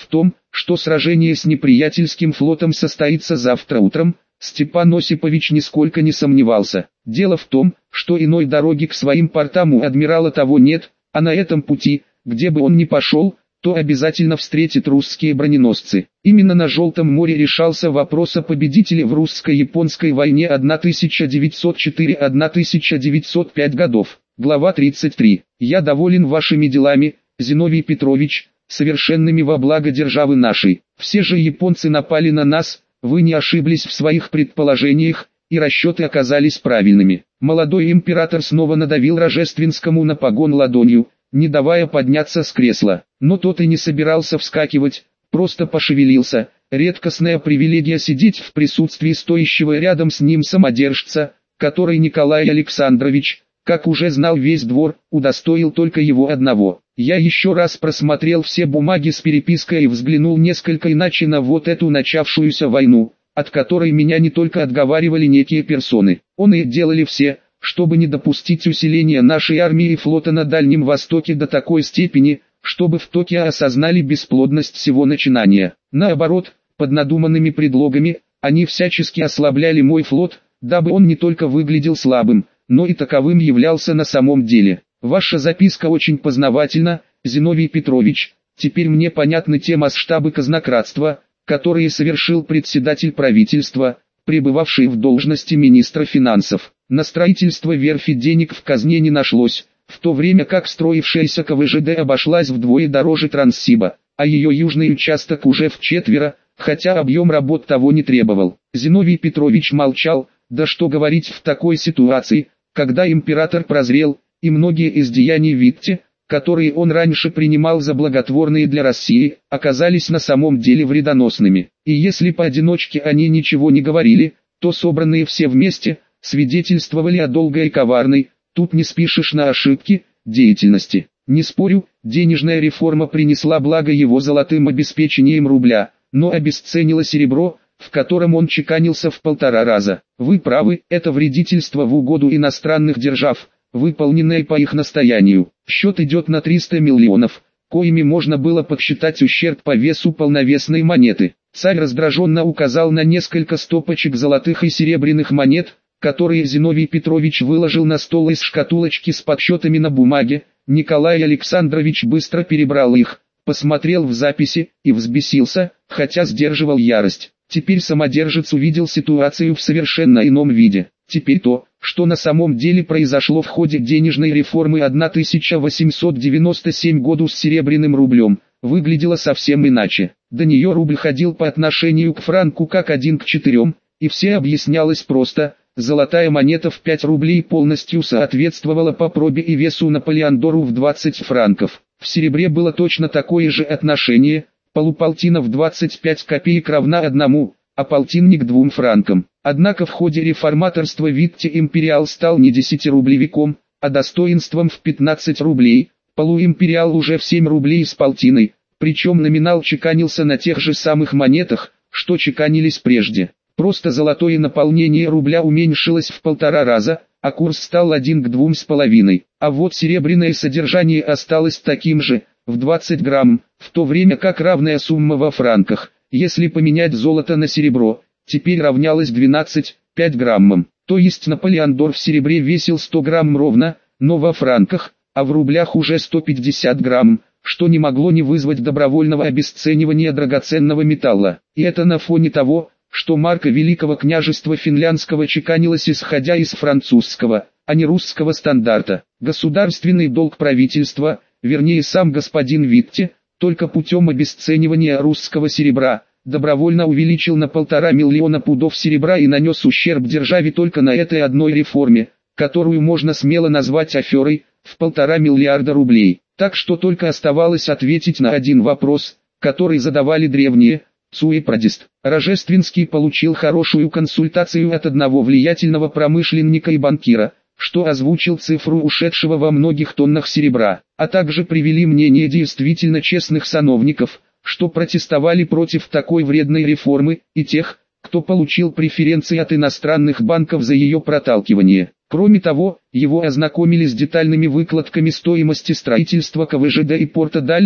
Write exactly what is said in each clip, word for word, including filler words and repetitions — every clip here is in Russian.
том, что сражение с неприятельским флотом состоится завтра утром, Степан Осипович нисколько не сомневался. Дело в том, что иной дороги к своим портам у адмирала того нет, а на этом пути, где бы он ни пошел, то обязательно встретит русские броненосцы. Именно на Желтом море решался вопрос о победителе в русско-японской войне тысяча девятьсот четыре — тысяча девятьсот пять годов. Глава тридцать три. «Я доволен вашими делами, Зиновий Петрович, совершенными во благо державы нашей. Все же японцы напали на нас, вы не ошиблись в своих предположениях, и расчеты оказались правильными». Молодой император снова надавил Рожественскому на погон ладонью, не давая подняться с кресла. Но тот и не собирался вскакивать, просто пошевелился. Редкостная привилегия сидеть в присутствии стоящего рядом с ним самодержца, который Николай Александрович, как уже знал весь двор, удостоил только его одного. Я еще раз просмотрел все бумаги с перепиской и взглянул несколько иначе на вот эту начавшуюся войну, от которой меня не только отговаривали некие персоны. Он и делали все, чтобы не допустить усиления нашей армии и флота на Дальнем Востоке до такой степени, чтобы в Токио осознали бесплодность всего начинания. Наоборот, под надуманными предлогами, они всячески ослабляли мой флот, дабы он не только выглядел слабым, но и таковым являлся на самом деле. Ваша записка очень познавательна, Зиновий Петрович. Теперь мне понятны те масштабы казнократства, которые совершил председатель правительства, пребывавший в должности министра финансов. На строительство верфи денег в казне не нашлось, в то время как строившаяся ка вэ жэ дэ обошлась вдвое дороже Транссиба, а ее южный участок уже вчетверо, хотя объем работ того не требовал. Зиновий Петрович молчал, да что говорить в такой ситуации, когда император прозрел, и многие из деяний Витте, которые он раньше принимал за благотворные для России, оказались на самом деле вредоносными. И если поодиночке они ничего не говорили, то собранные все вместе, свидетельствовали о долгой и коварной, тут не спишешь на ошибки, деятельности. Не спорю, денежная реформа принесла благо его золотым обеспечением рубля, но обесценила серебро, в котором он чеканился в полтора раза. Вы правы, это вредительство в угоду иностранных держав, выполненное по их настоянию. Счет идет на триста миллионов, коими можно было подсчитать ущерб по весу полновесной монеты. Царь раздраженно указал на несколько стопочек золотых и серебряных монет, которые Зиновий Петрович выложил на стол из шкатулочки с подсчетами на бумаге. Николай Александрович быстро перебрал их, посмотрел в записи и взбесился, хотя сдерживал ярость. Теперь самодержец увидел ситуацию в совершенно ином виде. Теперь то, что на самом деле произошло в ходе денежной реформы тысяча восемьсот девяносто седьмого года с серебряным рублем, выглядело совсем иначе. До нее рубль ходил по отношению к франку как один к четырем, и все объяснялось просто. Золотая монета в пять рублей полностью соответствовала по пробе и весу Наполеондору в двадцать франков. В серебре было точно такое же отношение, полуполтина в двадцать пять копеек равна одному, а полтинник двум франкам. Однако в ходе реформаторства Витте империал стал не десятирублевиком, а достоинством в пятнадцать рублей, полуимпериал уже в семь рублей с полтиной, причем номинал чеканился на тех же самых монетах, что чеканились прежде. Просто золотое наполнение рубля уменьшилось в полтора раза, а курс стал один к двум с половиной. А вот серебряное содержание осталось таким же, в двадцать грамм, в то время как равная сумма во франках, если поменять золото на серебро, теперь равнялась двенадцати целых пяти десятых граммам. То есть Наполеондор в серебре весил сто грамм ровно, но во франках, а в рублях уже сто пятьдесят грамм, что не могло не вызвать добровольного обесценивания драгоценного металла. И это на фоне того, что марка Великого княжества финляндского чеканилась исходя из французского, а не русского стандарта. Государственный долг правительства, вернее сам господин Витте, только путем обесценивания русского серебра, добровольно увеличил на полтора миллиона пудов серебра и нанес ущерб державе только на этой одной реформе, которую можно смело назвать аферой, в полтора миллиарда рублей. Так что только оставалось ответить на один вопрос, который задавали древние, Цуэпрадист. Рожественский получил хорошую консультацию от одного влиятельного промышленника и банкира, что озвучил цифру ушедшего во многих тоннах серебра, а также привели мнение действительно честных сановников, что протестовали против такой вредной реформы, и тех, кто получил преференции от иностранных банков за ее проталкивание. Кроме того, его ознакомили с детальными выкладками стоимости строительства ка вэ жэ дэ и порта Дальний,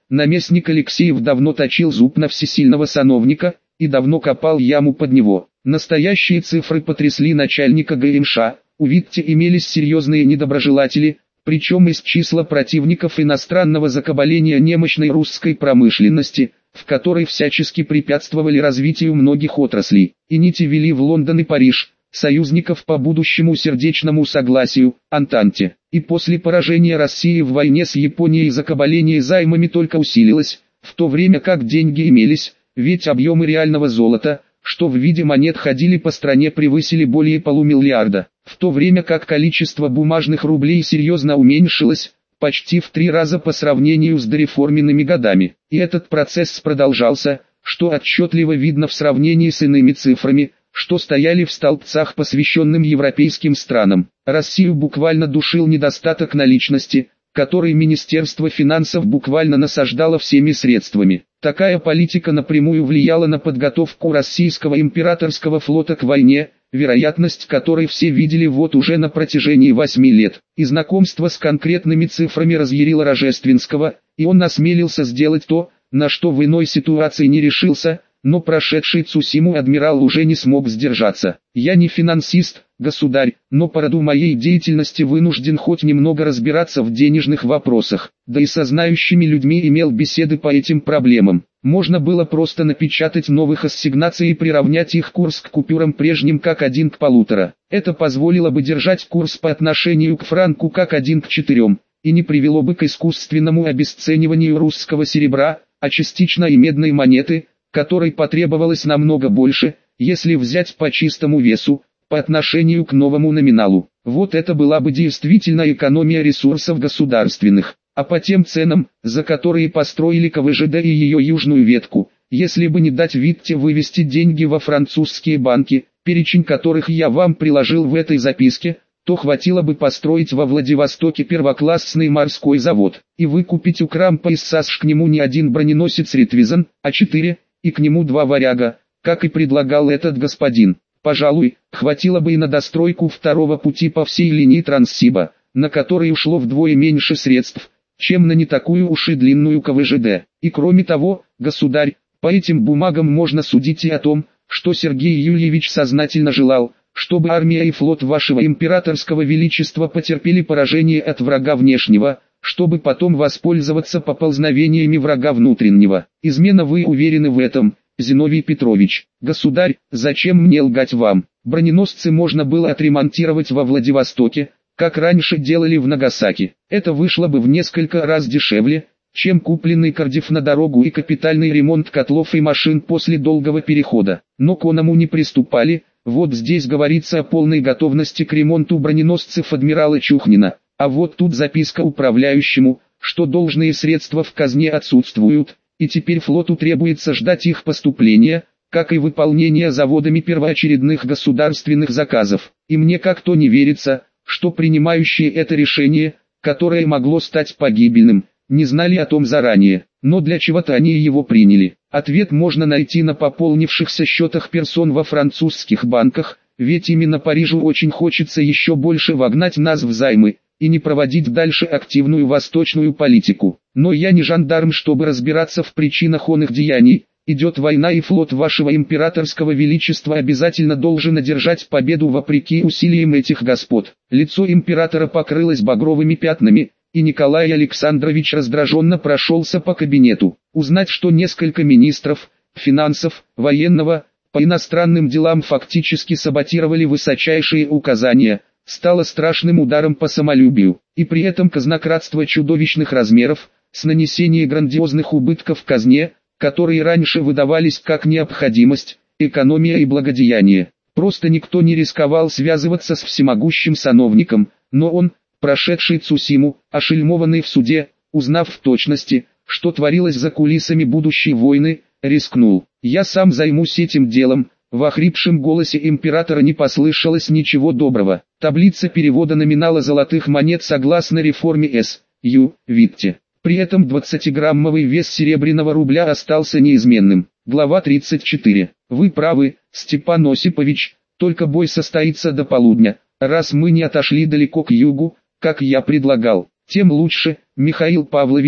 наместник Алексеев давно точил зуб на всесильного сановника и давно копал яму под него. Настоящие цифры потрясли начальника ГМШ. У Витте имелись серьезные недоброжелатели, причем из числа противников иностранного закабаления немощной русской промышленности, в которой всячески препятствовали развитию многих отраслей, и нити вели в Лондон и Париж, союзников по будущему сердечному согласию, Антанте. И после поражения России в войне с Японией закабаление займами только усилилось, в то время как деньги имелись, ведь объемы реального золота, что в виде монет ходили по стране, превысили более полумиллиарда, в то время как количество бумажных рублей серьезно уменьшилось, почти в три раза по сравнению с дореформенными годами. И этот процесс продолжался, что отчетливо видно в сравнении с иными цифрами, что стояли в столбцах, посвященным европейским странам. Россию буквально душил недостаток наличности, который Министерство финансов буквально насаждало всеми средствами. Такая политика напрямую влияла на подготовку российского императорского флота к войне, вероятность которой все видели вот уже на протяжении восьми лет. И знакомство с конкретными цифрами разъярило Рожественского, и он осмелился сделать то, на что в иной ситуации не решился, но прошедший Цусиму адмирал уже не смог сдержаться. «Я не финансист, государь, но по роду моей деятельности вынужден хоть немного разбираться в денежных вопросах, да и со знающими людьми имел беседы по этим проблемам. Можно было просто напечатать новых ассигнаций и приравнять их курс к купюрам прежним как один к полутора. Это позволило бы держать курс по отношению к франку как один к четырем, и не привело бы к искусственному обесцениванию русского серебра, а частично и медной монеты, которой потребовалось намного больше, если взять по чистому весу, по отношению к новому номиналу. Вот это была бы действительно экономия ресурсов государственных. А по тем ценам, за которые построили КВЖД и ее южную ветку, если бы не дать Витте вывести деньги во французские банки, перечень которых я вам приложил в этой записке, то хватило бы построить во Владивостоке первоклассный морской завод, и выкупить у Крампа из САСШ к нему не один броненосец Ритвизен, а четыре, и к нему два варяга, как и предлагал этот господин. Пожалуй, хватило бы и на достройку второго пути по всей линии Транссиба, на который ушло вдвое меньше средств, чем на не такую уж и длинную КВЖД. И кроме того, государь, по этим бумагам можно судить и о том, что Сергей Юльевич сознательно желал, чтобы армия и флот вашего императорского величества потерпели поражение от врага внешнего, чтобы потом воспользоваться поползновениями врага внутреннего. Измена, вы уверены в этом, Зиновий Петрович? Государь, зачем мне лгать вам? Броненосцы можно было отремонтировать во Владивостоке, как раньше делали в Нагасаки. Это вышло бы в несколько раз дешевле, чем купленный Кардифф на дорогу и капитальный ремонт котлов и машин после долгого перехода. Но к оному не приступали. Вот здесь говорится о полной готовности к ремонту броненосцев адмирала Чухнина. А вот тут записка управляющему, что должные средства в казне отсутствуют, и теперь флоту требуется ждать их поступления, как и выполнения заводами первоочередных государственных заказов. И мне как-то не верится, что принимающие это решение, которое могло стать погибельным, не знали о том заранее. Но для чего-то они его приняли. Ответ можно найти на пополнившихся счетах персон во французских банках, ведь именно Парижу очень хочется еще больше вогнать нас в займы и не проводить дальше активную восточную политику. Но я не жандарм, чтобы разбираться в причинах оных деяний. Идет война, и флот вашего императорского величества обязательно должен одержать победу вопреки усилиям этих господ. Лицо императора покрылось багровыми пятнами, и Николай Александрович раздраженно прошелся по кабинету. Узнать, что несколько министров, финансов, военного, по иностранным делам фактически саботировали высочайшие указания, стало страшным ударом по самолюбию. И при этом казнократство чудовищных размеров, с нанесением грандиозных убытков в казне, которые раньше выдавались как необходимость, экономия и благодеяние. Просто никто не рисковал связываться с всемогущим сановником, но он, прошедший Цусиму, ошельмованный в суде, узнав в точности, что творилось за кулисами будущей войны, рискнул. «Я сам займусь этим делом». В охрипшем голосе императора не послышалось ничего доброго. Таблица перевода номинала золотых монет согласно реформе С. Ю. Витте. При этом двадцатиграммовый вес серебряного рубля остался неизменным. Глава тридцать четыре. Вы правы, Степан Осипович, только бой состоится до полудня. Раз мы не отошли далеко к югу, как я предлагал, тем лучше, Михаил Павлович.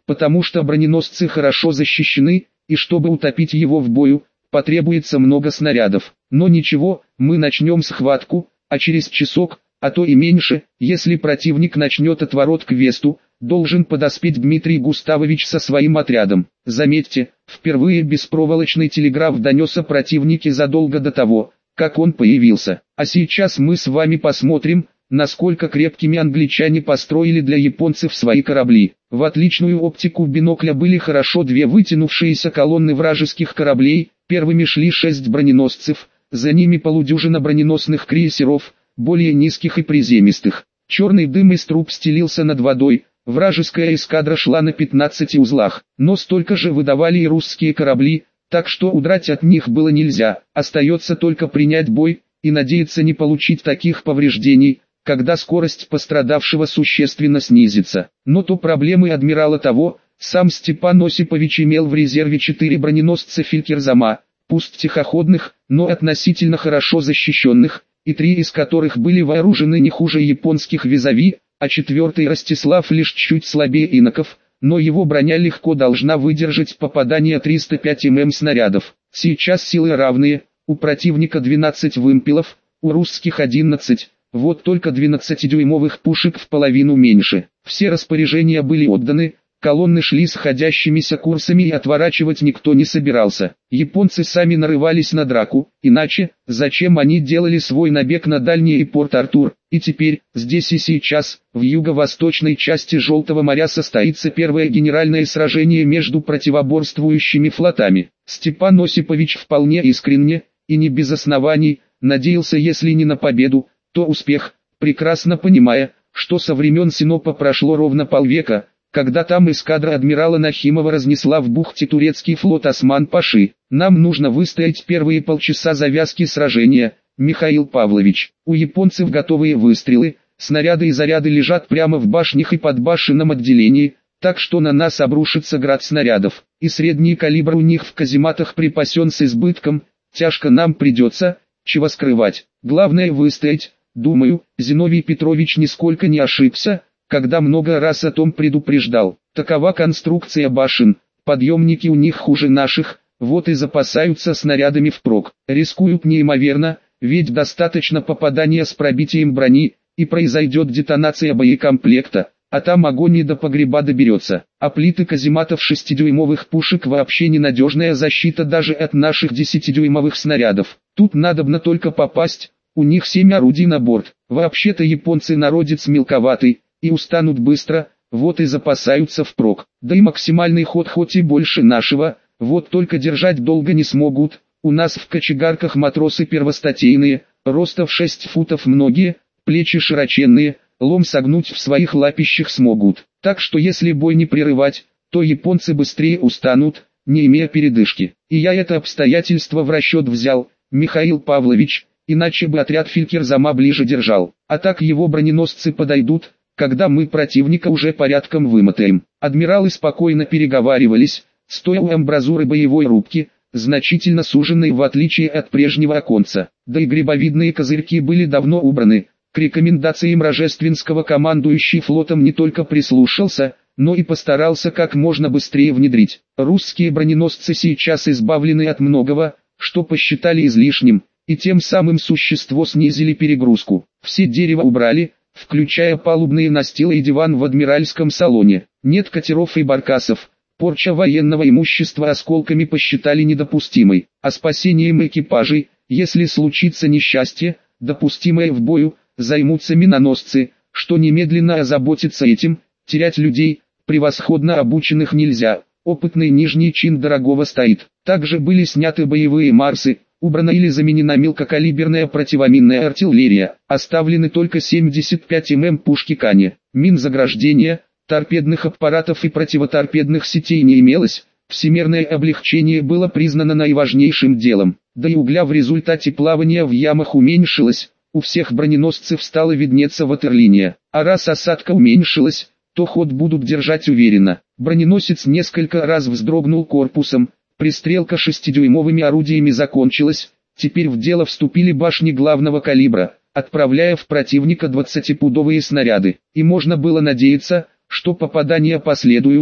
потому что броненосцы хорошо защищены, и чтобы утопить его в бою, потребуется много снарядов. Но ничего, мы начнем схватку, а через часок, а то и меньше, если противник начнет отворот к Весту, должен подоспеть Дмитрий Густавович со своим отрядом. Заметьте, впервые беспроволочный телеграф донес о противнике задолго до того, как он появился. А сейчас мы с вами посмотрим, насколько крепкими англичане построили для японцев свои корабли. В отличную оптику бинокля были хорошо две вытянувшиеся колонны вражеских кораблей, первыми шли шесть броненосцев, за ними полудюжина броненосных крейсеров, более низких и приземистых. Черный дым из труб стелился над водой, вражеская эскадра шла на пятнадцати узлах, но столько же выдавали и русские корабли, так что удрать от них было нельзя, остается только принять бой и надеяться не получить таких повреждений, когда скорость пострадавшего существенно снизится. Но то проблемы адмирала того, сам Степан Осипович имел в резерве четыре броненосца Филькерзама, пусть тихоходных, но относительно хорошо защищенных, и три из которых были вооружены не хуже японских визави, а четвертый Ростислав лишь чуть слабее иноков, но его броня легко должна выдержать попадание триста пять миллиметров снарядов. Сейчас силы равные, у противника двенадцать вымпелов, у русских одиннадцать, вот только двенадцатидюймовых пушек в половину меньше. Все распоряжения были отданы, колонны шли сходящимися курсами и отворачивать никто не собирался. Японцы сами нарывались на драку, иначе, зачем они делали свой набег на дальний и Порт-Артур? И теперь, здесь и сейчас, в юго-восточной части Желтого моря состоится первое генеральное сражение между противоборствующими флотами. Степан Осипович вполне искренне, и не без оснований, надеялся если не на победу, то успех, прекрасно понимая, что со времен Синопа прошло ровно полвека, когда там эскадра адмирала Нахимова разнесла в бухте турецкий флот Осман-Паши. Нам нужно выстоять первые полчаса завязки сражения, Михаил Павлович. У японцев готовые выстрелы, снаряды и заряды лежат прямо в башнях и подбашенном отделении, так что на нас обрушится град снарядов. И средний калибр у них в казематах припасен с избытком, тяжко нам придется, чего скрывать. Главное выстоять, думаю, Зиновий Петрович нисколько не ошибся, когда много раз о том предупреждал. Такова конструкция башен, подъемники у них хуже наших, вот и запасаются снарядами впрок. Рискуют неимоверно, ведь достаточно попадания с пробитием брони, и произойдет детонация боекомплекта, а там огонь и до погреба доберется. А плиты казематов шестидюймовых пушек вообще ненадежная защита даже от наших десятидюймовых снарядов. Тут надобно только попасть, у них семь орудий на борт. Вообще-то японцы народец мелковатый, и устанут быстро, вот и запасаются впрок. Да и максимальный ход хоть и больше нашего, вот только держать долго не смогут. У нас в кочегарках матросы первостатейные, роста в шесть футов многие, плечи широченные, лом согнуть в своих лапищах смогут. Так что если бой не прерывать, то японцы быстрее устанут, не имея передышки. И я это обстоятельство в расчет взял, Михаил Павлович, иначе бы отряд Филькерзама ближе держал. А так его броненосцы подойдут, когда мы противника уже порядком вымотаем. Адмиралы спокойно переговаривались, стоя у амбразуры боевой рубки, значительно суженной в отличие от прежнего оконца. Да и грибовидные козырьки были давно убраны. К рекомендациям Рожественского командующий флотом не только прислушался, но и постарался как можно быстрее внедрить. Русские броненосцы сейчас избавлены от многого, что посчитали излишним, и тем самым существо снизили перегрузку. Все дерево убрали, включая палубные настилы и диван в адмиральском салоне. Нет катеров и баркасов, порча военного имущества осколками посчитали недопустимой, а спасением экипажей, если случится несчастье, допустимое в бою, займутся миноносцы, что немедленно озаботится этим. Терять людей, превосходно обученных, нельзя, опытный нижний чин дорогого стоит. Также были сняты боевые Марсы, убрана или заменена мелкокалиберная противоминная артиллерия, оставлены только семьдесят пять миллиметров пушки Кани. Мин заграждения, торпедных аппаратов и противоторпедных сетей не имелось, всемирное облегчение было признано наиважнейшим делом, да и угля в результате плавания в ямах уменьшилось, у всех броненосцев стало виднеться ватерлиния, а раз осадка уменьшилась, то ход будут держать уверенно. Броненосец несколько раз вздрогнул корпусом, пристрелка шестидюймовыми орудиями закончилась, теперь в дело вступили башни главного калибра, отправляя в противника двадцатипудовые снаряды, и можно было надеяться, что попадания последуют,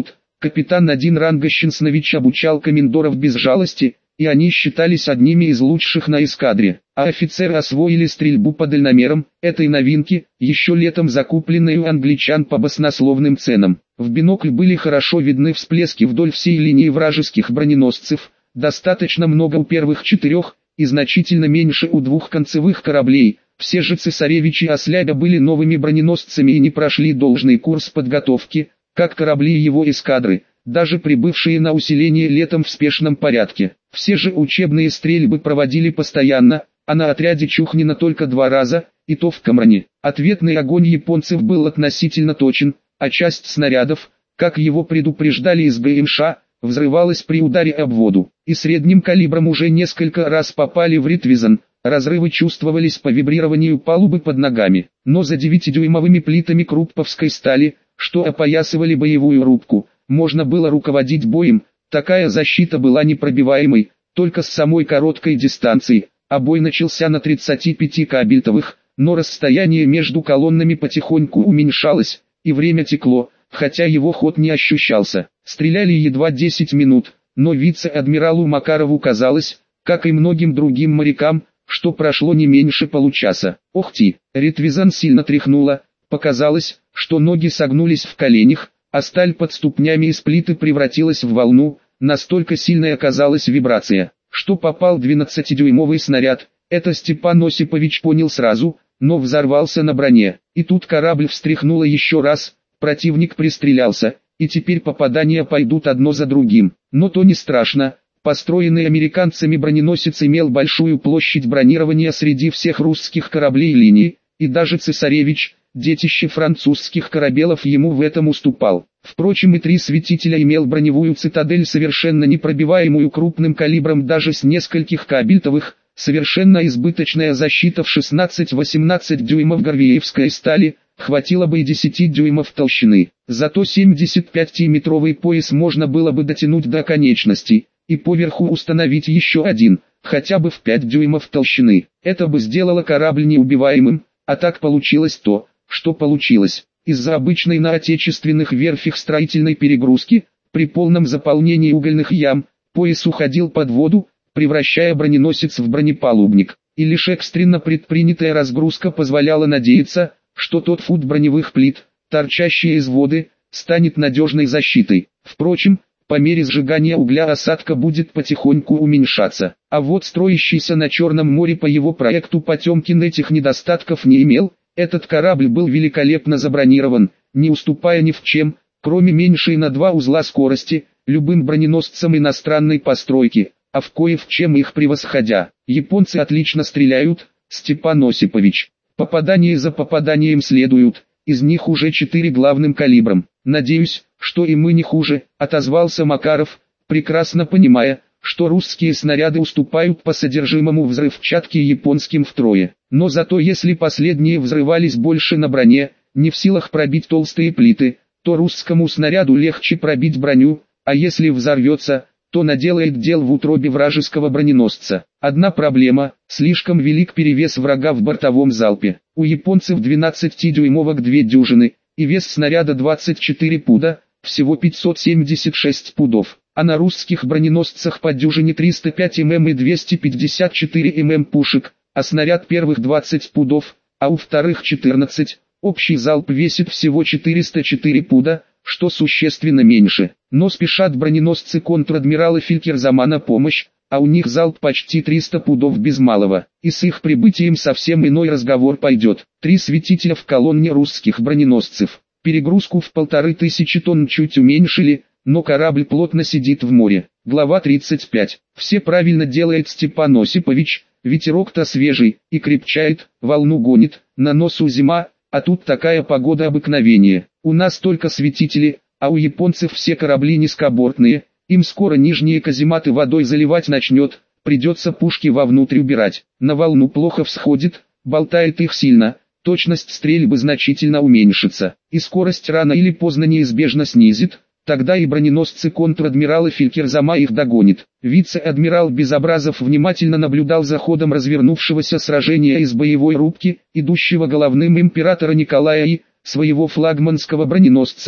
Капитан один Рангощенснович обучал комендоров без жалости, и они считались одними из лучших на эскадре, а офицеры освоили стрельбу по дальномерам, этой новинки, еще летом закупленной у англичан по баснословным ценам. В бинокль были хорошо видны всплески вдоль всей линии вражеских броненосцев, достаточно много у первых четырех, и значительно меньше у двух концевых кораблей. Все же цесаревич и Ослябя были новыми броненосцами и не прошли должный курс подготовки, как корабли его эскадры, даже прибывшие на усиление летом в спешном порядке. Все же учебные стрельбы проводили постоянно, а на отряде Чухнина только два раза, и то в Камране. Ответный огонь японцев был относительно точен, а часть снарядов, как его предупреждали из ГМШ, взрывалась при ударе об воду, и средним калибром уже несколько раз попали в Ритвизен. Разрывы чувствовались по вибрированию палубы под ногами, но за девятидюймовыми плитами крупповской стали, что опоясывали боевую рубку, можно было руководить боем. Такая защита была непробиваемой, только с самой короткой дистанции, а бой начался на тридцати пяти кабельтовых, но расстояние между колоннами потихоньку уменьшалось, и время текло, хотя его ход не ощущался. Стреляли едва десять минут, но вице-адмиралу Макарову казалось, как и многим другим морякам, что прошло не меньше получаса. Ох ти, Ритвизен сильно тряхнуло, показалось, что ноги согнулись в коленях, а сталь под ступнями из плиты превратилась в волну, настолько сильной оказалась вибрация, что попал двенадцатидюймовый снаряд. Это Степан Осипович понял сразу, но взорвался на броне, и тут корабль встряхнуло еще раз, противник пристрелялся, и теперь попадания пойдут одно за другим, но то не страшно. Построенный американцами броненосец имел большую площадь бронирования среди всех русских кораблей линии, и даже цесаревич, детище французских корабелов, ему в этом уступал. Впрочем, и три светителя имел броневую цитадель, совершенно непробиваемую крупным калибром даже с нескольких кабельтовых, совершенно избыточная защита в шестнадцать-восемнадцать дюймов горвеевской стали, хватило бы и десяти дюймов толщины. Зато семидесятипятиметровый пояс можно было бы дотянуть до конечностей, и поверху установить еще один, хотя бы в пять дюймов толщины. Это бы сделало корабль неубиваемым, а так получилось то, что получилось. Из-за обычной на отечественных верфях строительной перегрузки, при полном заполнении угольных ям, пояс уходил под воду, превращая броненосец в бронепалубник. И лишь экстренно предпринятая разгрузка позволяла надеяться, что тот фут броневых плит, торчащий из воды, станет надежной защитой. Впрочем, по мере сжигания угля осадка будет потихоньку уменьшаться. А вот строящийся на Черном море по его проекту Потемкин этих недостатков не имел. Этот корабль был великолепно забронирован, не уступая ни в чем, кроме меньшей на два узла скорости, любым броненосцам иностранной постройки, а в кое в чем их превосходя. Японцы отлично стреляют, Степан Осипович. Попадания за попаданием следуют, из них уже четыре главным калибром. Надеюсь, что и мы не хуже, отозвался Макаров, прекрасно понимая, что русские снаряды уступают по содержимому взрывчатки японским втрое. Но зато если последние взрывались больше на броне, не в силах пробить толстые плиты, то русскому снаряду легче пробить броню, а если взорвется, то наделает дел в утробе вражеского броненосца. Одна проблема – слишком велик перевес врага в бортовом залпе. У японцев двенадцатидюймовок две дюжины, и вес снаряда двадцать четыре пуда, всего пятьсот семьдесят шесть пудов. А на русских броненосцах по дюжине триста пять мм и двести пятьдесят четыре мм пушек, а снаряд первых двадцать пудов, а у вторых четырнадцать, общий залп весит всего четыреста четыре пуда, что существенно меньше. Но спешат броненосцы контр-адмирала Филькерзама на помощь, а у них залп почти триста пудов без малого, и с их прибытием совсем иной разговор пойдет. Три светителя в колонне русских броненосцев. Перегрузку в полторы тысячи тонн чуть уменьшили, но корабль плотно сидит в море. Глава тридцать пять. Все правильно делает Степан Осипович, ветерок-то свежий, и крепчает, волну гонит, на носу зима, а тут такая погода обыкновение. У нас только светители, а у японцев все корабли низкобортные, им скоро нижние казематы водой заливать начнет, придется пушки вовнутрь убирать. На волну плохо всходит, болтает их сильно, точность стрельбы значительно уменьшится, и скорость рано или поздно неизбежно снизит. Тогда и броненосцы контр-адмирала Филькерзама их догонит. Вице-адмирал Безобразов внимательно наблюдал за ходом развернувшегося сражения из боевой рубки, идущего головным императора Николая и своего флагманского броненосца,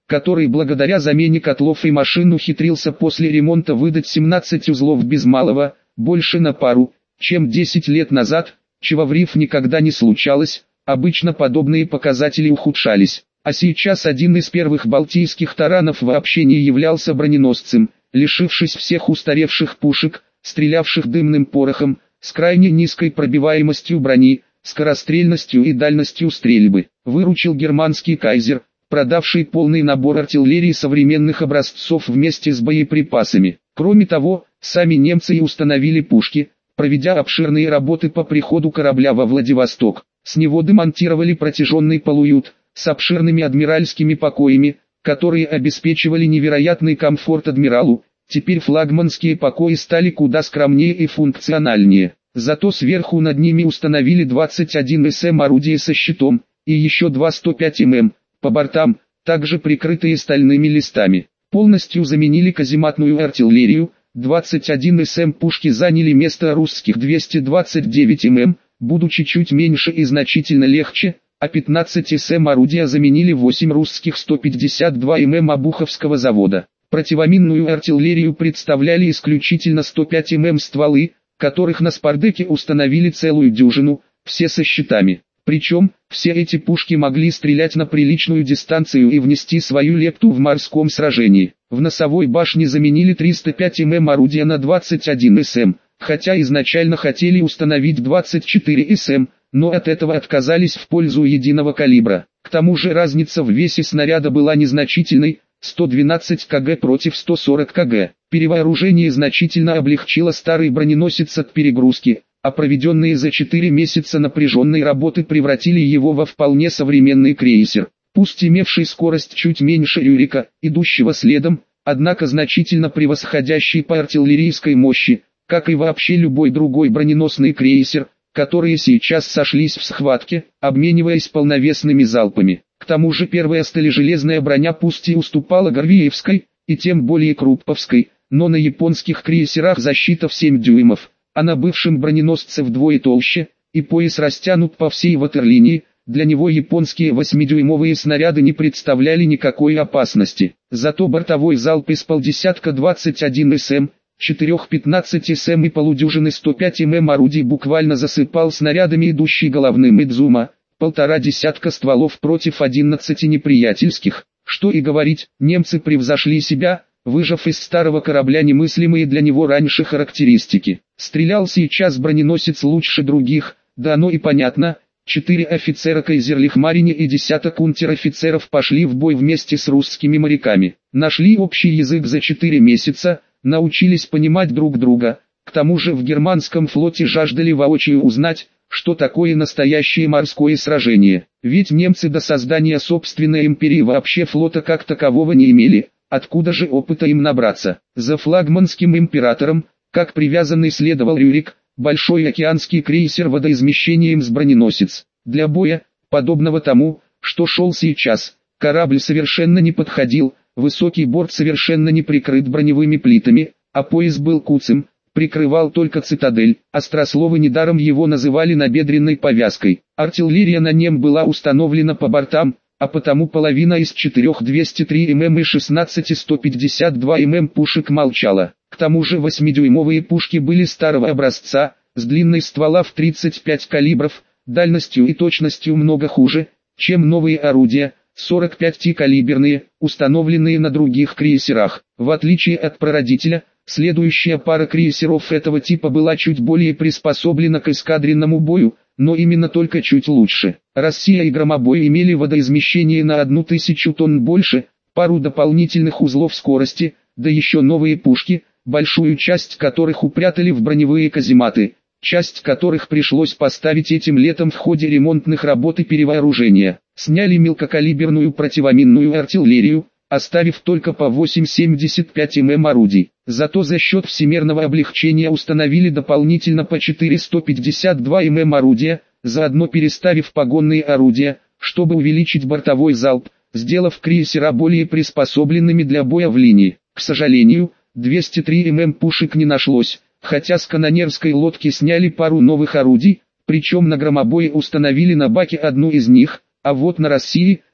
который благодаря замене котлов и машин ухитрился после ремонта выдать семнадцать узлов без малого, больше на пару, чем десять лет назад, чего в РИФ никогда не случалось, обычно подобные показатели ухудшались. А сейчас один из первых балтийских таранов вообще не являлся броненосцем, лишившись всех устаревших пушек, стрелявших дымным порохом, с крайне низкой пробиваемостью брони, скорострельностью и дальностью стрельбы. Выручил германский кайзер, продавший полный набор артиллерии современных образцов вместе с боеприпасами. Кроме того, сами немцы и установили пушки, проведя обширные работы по приходу корабля во Владивосток. С него демонтировали протяженный полуют, с обширными адмиральскими покоями, которые обеспечивали невероятный комфорт адмиралу. Теперь флагманские покои стали куда скромнее и функциональнее. Зато сверху над ними установили двадцать один эс эм орудия со щитом, и еще два сто пять эм эм, по бортам, также прикрытые стальными листами. Полностью заменили казематную артиллерию, двадцать один эс эм пушки заняли место русских двести двадцать девять эм эм, будучи чуть меньше и значительно легче, а пятнадцать эс эм орудия заменили восемь русских сто пятьдесят два эм эм Обуховского завода. Противоминную артиллерию представляли исключительно сто пять эм эм стволы, которых на спардеке установили целую дюжину, все со щитами. Причем, все эти пушки могли стрелять на приличную дистанцию и внести свою лепту в морском сражении. В носовой башне заменили триста пять эм эм орудия на двадцать один эс эм, хотя изначально хотели установить двадцать четыре эс эм, но от этого отказались в пользу единого калибра. К тому же разница в весе снаряда была незначительной, сто двенадцать килограмм против ста сорока килограмм. Перевооружение значительно облегчило старый броненосец от перегрузки, а проведенные за четыре месяца напряженной работы превратили его во вполне современный крейсер. Пусть имевший скорость чуть меньше Рюрика, идущего следом, однако значительно превосходящий по артиллерийской мощи, как и вообще любой другой броненосный крейсер, которые сейчас сошлись в схватке, обмениваясь полновесными залпами. К тому же первая сталежелезная броня пусть и уступала Горвеевской, и тем более Крупповской, но на японских крейсерах защита в семь дюймов, а на бывшем броненосце вдвое толще, и пояс растянут по всей ватерлинии. Для него японские восьмидюймовые снаряды не представляли никакой опасности. Зато бортовой залп из полдесятка двадцать один эс эм, четырех пятнадцать эс эм и полудюжины сто пять эм эм орудий буквально засыпал снарядами идущий головным Идзума, полтора десятка стволов против одиннадцати неприятельских. Что и говорить, немцы превзошли себя, выжав из старого корабля немыслимые для него раньше характеристики. Стрелял сейчас броненосец лучше других, да оно и понятно. Четыре офицера Кайзерлихмарине и десяток унтер-офицеров пошли в бой вместе с русскими моряками. Нашли общий язык за четыре месяца, научились понимать друг друга. К тому же в германском флоте жаждали воочию узнать, что такое настоящее морское сражение. Ведь немцы до создания собственной империи вообще флота как такового не имели. Откуда же опыта им набраться? За флагманским императором, как привязанный следовал Рюрик, большой океанский крейсер водоизмещением с броненосец. Для боя, подобного тому, что шел сейчас, корабль совершенно не подходил, высокий борт совершенно не прикрыт броневыми плитами, а пояс был куцым, прикрывал только цитадель. Острословы недаром его называли набедренной повязкой. Артиллерия на нем была установлена по бортам, а потому половина из четырех двести три эм эм и шестнадцати сто пятьдесят два эм эм пушек молчала. К тому же восьмидюймовые пушки были старого образца, с длиной ствола в тридцать пять калибров, дальностью и точностью много хуже, чем новые орудия, сорок пятикалиберные, установленные на других крейсерах. В отличие от прародителя, следующая пара крейсеров этого типа была чуть более приспособлена к эскадренному бою, но именно только чуть лучше. Россия и Громобой имели водоизмещение на одну тысячу тонн больше, пару дополнительных узлов скорости, да еще новые пушки, большую часть которых упрятали в броневые казематы, часть которых пришлось поставить этим летом в ходе ремонтных работ и перевооружения. Сняли мелкокалиберную противоминную артиллерию, оставив только по восемь семьдесят пять эм эм орудий. Зато за счет всемерного облегчения установили дополнительно по четыре сто пятьдесят два эм эм орудия, заодно переставив погонные орудия, чтобы увеличить бортовой залп, сделав крейсера более приспособленными для боя в линии. К сожалению, двести три эм эм пушек не нашлось, хотя с канонерской лодки сняли пару новых орудий, причем на Громобое установили на баке одну из них, а вот на России,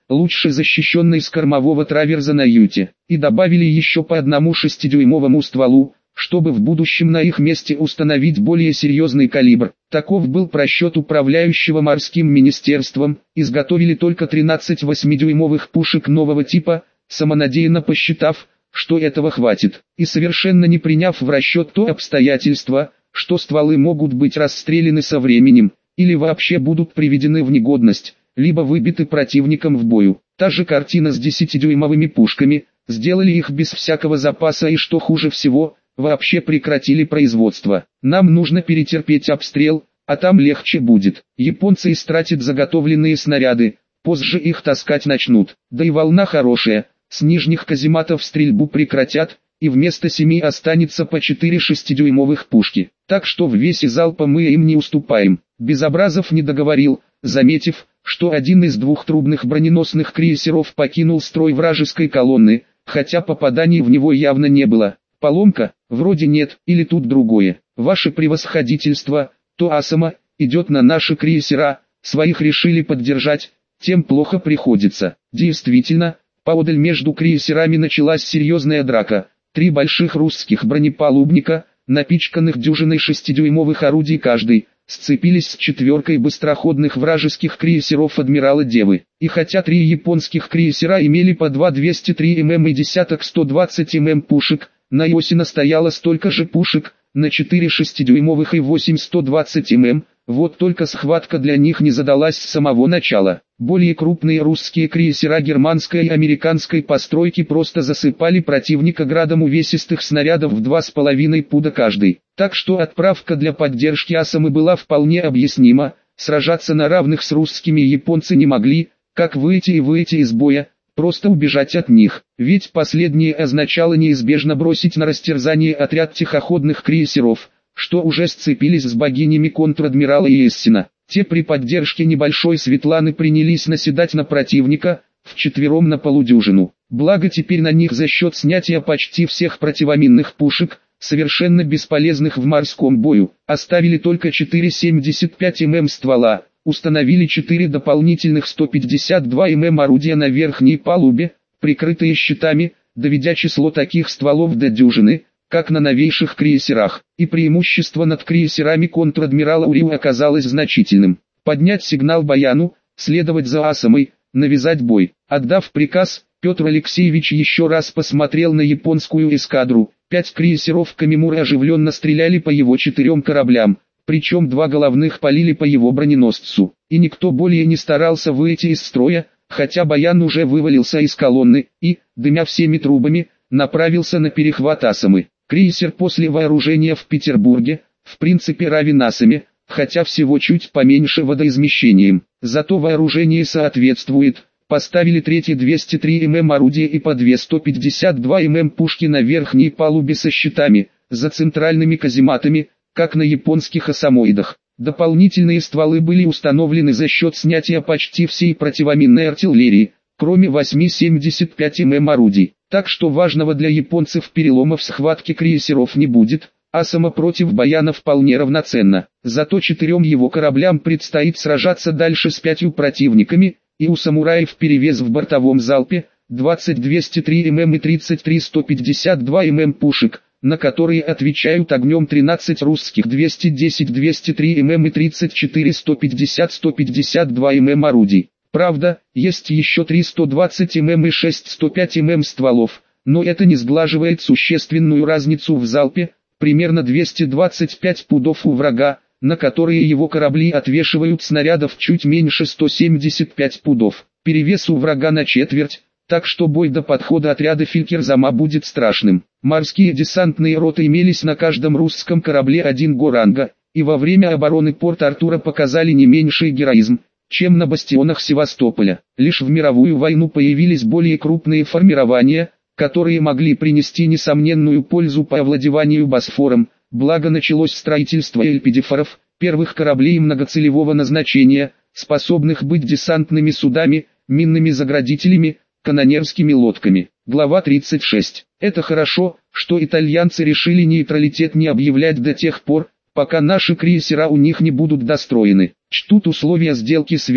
лучше защищенной с кормового траверза на юте, и добавили еще по одному шестидюймовому стволу, чтобы в будущем на их месте установить более серьезный калибр. Таков был просчет управляющего морским министерством, изготовили только тринадцать восьмидюймовых пушек нового типа, самонадеянно посчитав, что этого хватит, и совершенно не приняв в расчет то обстоятельство, что стволы могут быть расстреляны со временем, или вообще будут приведены в негодность, либо выбиты противником в бою. Та же картина с десятидюймовыми пушками, сделали их без всякого запаса и, что хуже всего, вообще прекратили производство. Нам нужно перетерпеть обстрел, а там легче будет. Японцы истратят заготовленные снаряды, позже их таскать начнут. Да и волна хорошая, с нижних казематов стрельбу прекратят, и вместо семи останется по четыре шестидюймовых пушки. Так что в весе залпа мы им не уступаем. Безобразов не договорил, заметив, что один из двух трубных броненосных крейсеров покинул строй вражеской колонны, хотя попаданий в него явно не было. Поломка? Вроде нет, или тут другое. Ваше превосходительство, то Асама, идет на наши крейсера, своих решили поддержать, тем плохо приходится. Действительно, поодаль между крейсерами началась серьезная драка. Три больших русских бронепалубника, напичканных дюжиной шестидюймовых орудий каждый, сцепились с четверкой быстроходных вражеских крейсеров адмирала Девы. И хотя три японских крейсера имели по два двести три мм и десяток сто двадцать мм пушек, на Иосина стояло столько же пушек, на четыре шестидюймовых и восемь сто двадцать мм, вот только схватка для них не задалась с самого начала. Более крупные русские крейсера германской и американской постройки просто засыпали противника градом увесистых снарядов в два с половиной пуда каждый. Так что отправка для поддержки Асамы была вполне объяснима, сражаться на равных с русскими японцы не могли, как выйти и выйти из боя, просто убежать от них, ведь последнее означало неизбежно бросить на растерзание отряд тихоходных крейсеров, что уже сцепились с богинями контр-адмирала Иессена. Те при поддержке небольшой Светланы принялись наседать на противника, вчетвером на полудюжину. Благо теперь на них за счет снятия почти всех противоминных пушек, совершенно бесполезных в морском бою, оставили только четыре семьдесят пять мм ствола, установили четыре дополнительных сто пятьдесят два мм орудия на верхней палубе, прикрытые щитами, доведя число таких стволов до дюжины, как на новейших крейсерах, и преимущество над крейсерами контр-адмирала Уриу оказалось значительным. Поднять сигнал Баяну, следовать за Асамой, навязать бой. Отдав приказ, Петр Алексеевич еще раз посмотрел на японскую эскадру. Пять крейсеров Камимуры оживленно стреляли по его четырем кораблям, причем два головных палили по его броненосцу. И никто более не старался выйти из строя, хотя Баян уже вывалился из колонны и, дымя всеми трубами, направился на перехват Асамы. Крейсер после вооружения в Петербурге, в принципе равен Асаме, хотя всего чуть поменьше водоизмещением. Зато вооружение соответствует. Поставили третье двести три мм орудие и по две сто пятьдесят два мм пушки на верхней палубе со щитами, за центральными казематами, как на японских осамоидах. Дополнительные стволы были установлены за счет снятия почти всей противоминной артиллерии, кроме восьми семьдесят пять мм орудий. Так что важного для японцев перелома в схватке крейсеров не будет, Асама против Баяна вполне равноценно. Зато четырем его кораблям предстоит сражаться дальше с пятью противниками, и у самураев перевес в бортовом залпе, двадцать двести три мм и тридцать три сто пятьдесят два мм пушек, на которые отвечают огнем тринадцать русских двести десять двести три мм и тридцать четыре сто пятьдесят сто пятьдесят два мм орудий. Правда, есть еще три сто двадцать мм и шесть сто пять мм стволов, но это не сглаживает существенную разницу в залпе, примерно двести двадцать пять пудов у врага, на которые его корабли отвешивают снарядов чуть меньше сто семьдесят пять пудов. Перевес у врага на четверть, так что бой до подхода отряда Филькерзама будет страшным. Морские десантные роты имелись на каждом русском корабле один го-ранга, и во время обороны Порт-Артура показали не меньший героизм, чем на бастионах Севастополя. Лишь в мировую войну появились более крупные формирования, которые могли принести несомненную пользу по овладеванию Босфором, благо началось строительство эльпидифоров, первых кораблей многоцелевого назначения, способных быть десантными судами, минными заградителями, канонерскими лодками. Глава тридцать шесть. Это хорошо, что итальянцы решили нейтралитет не объявлять до тех пор, пока наши крейсера у них не будут достроены. Чтут условия сделки свято,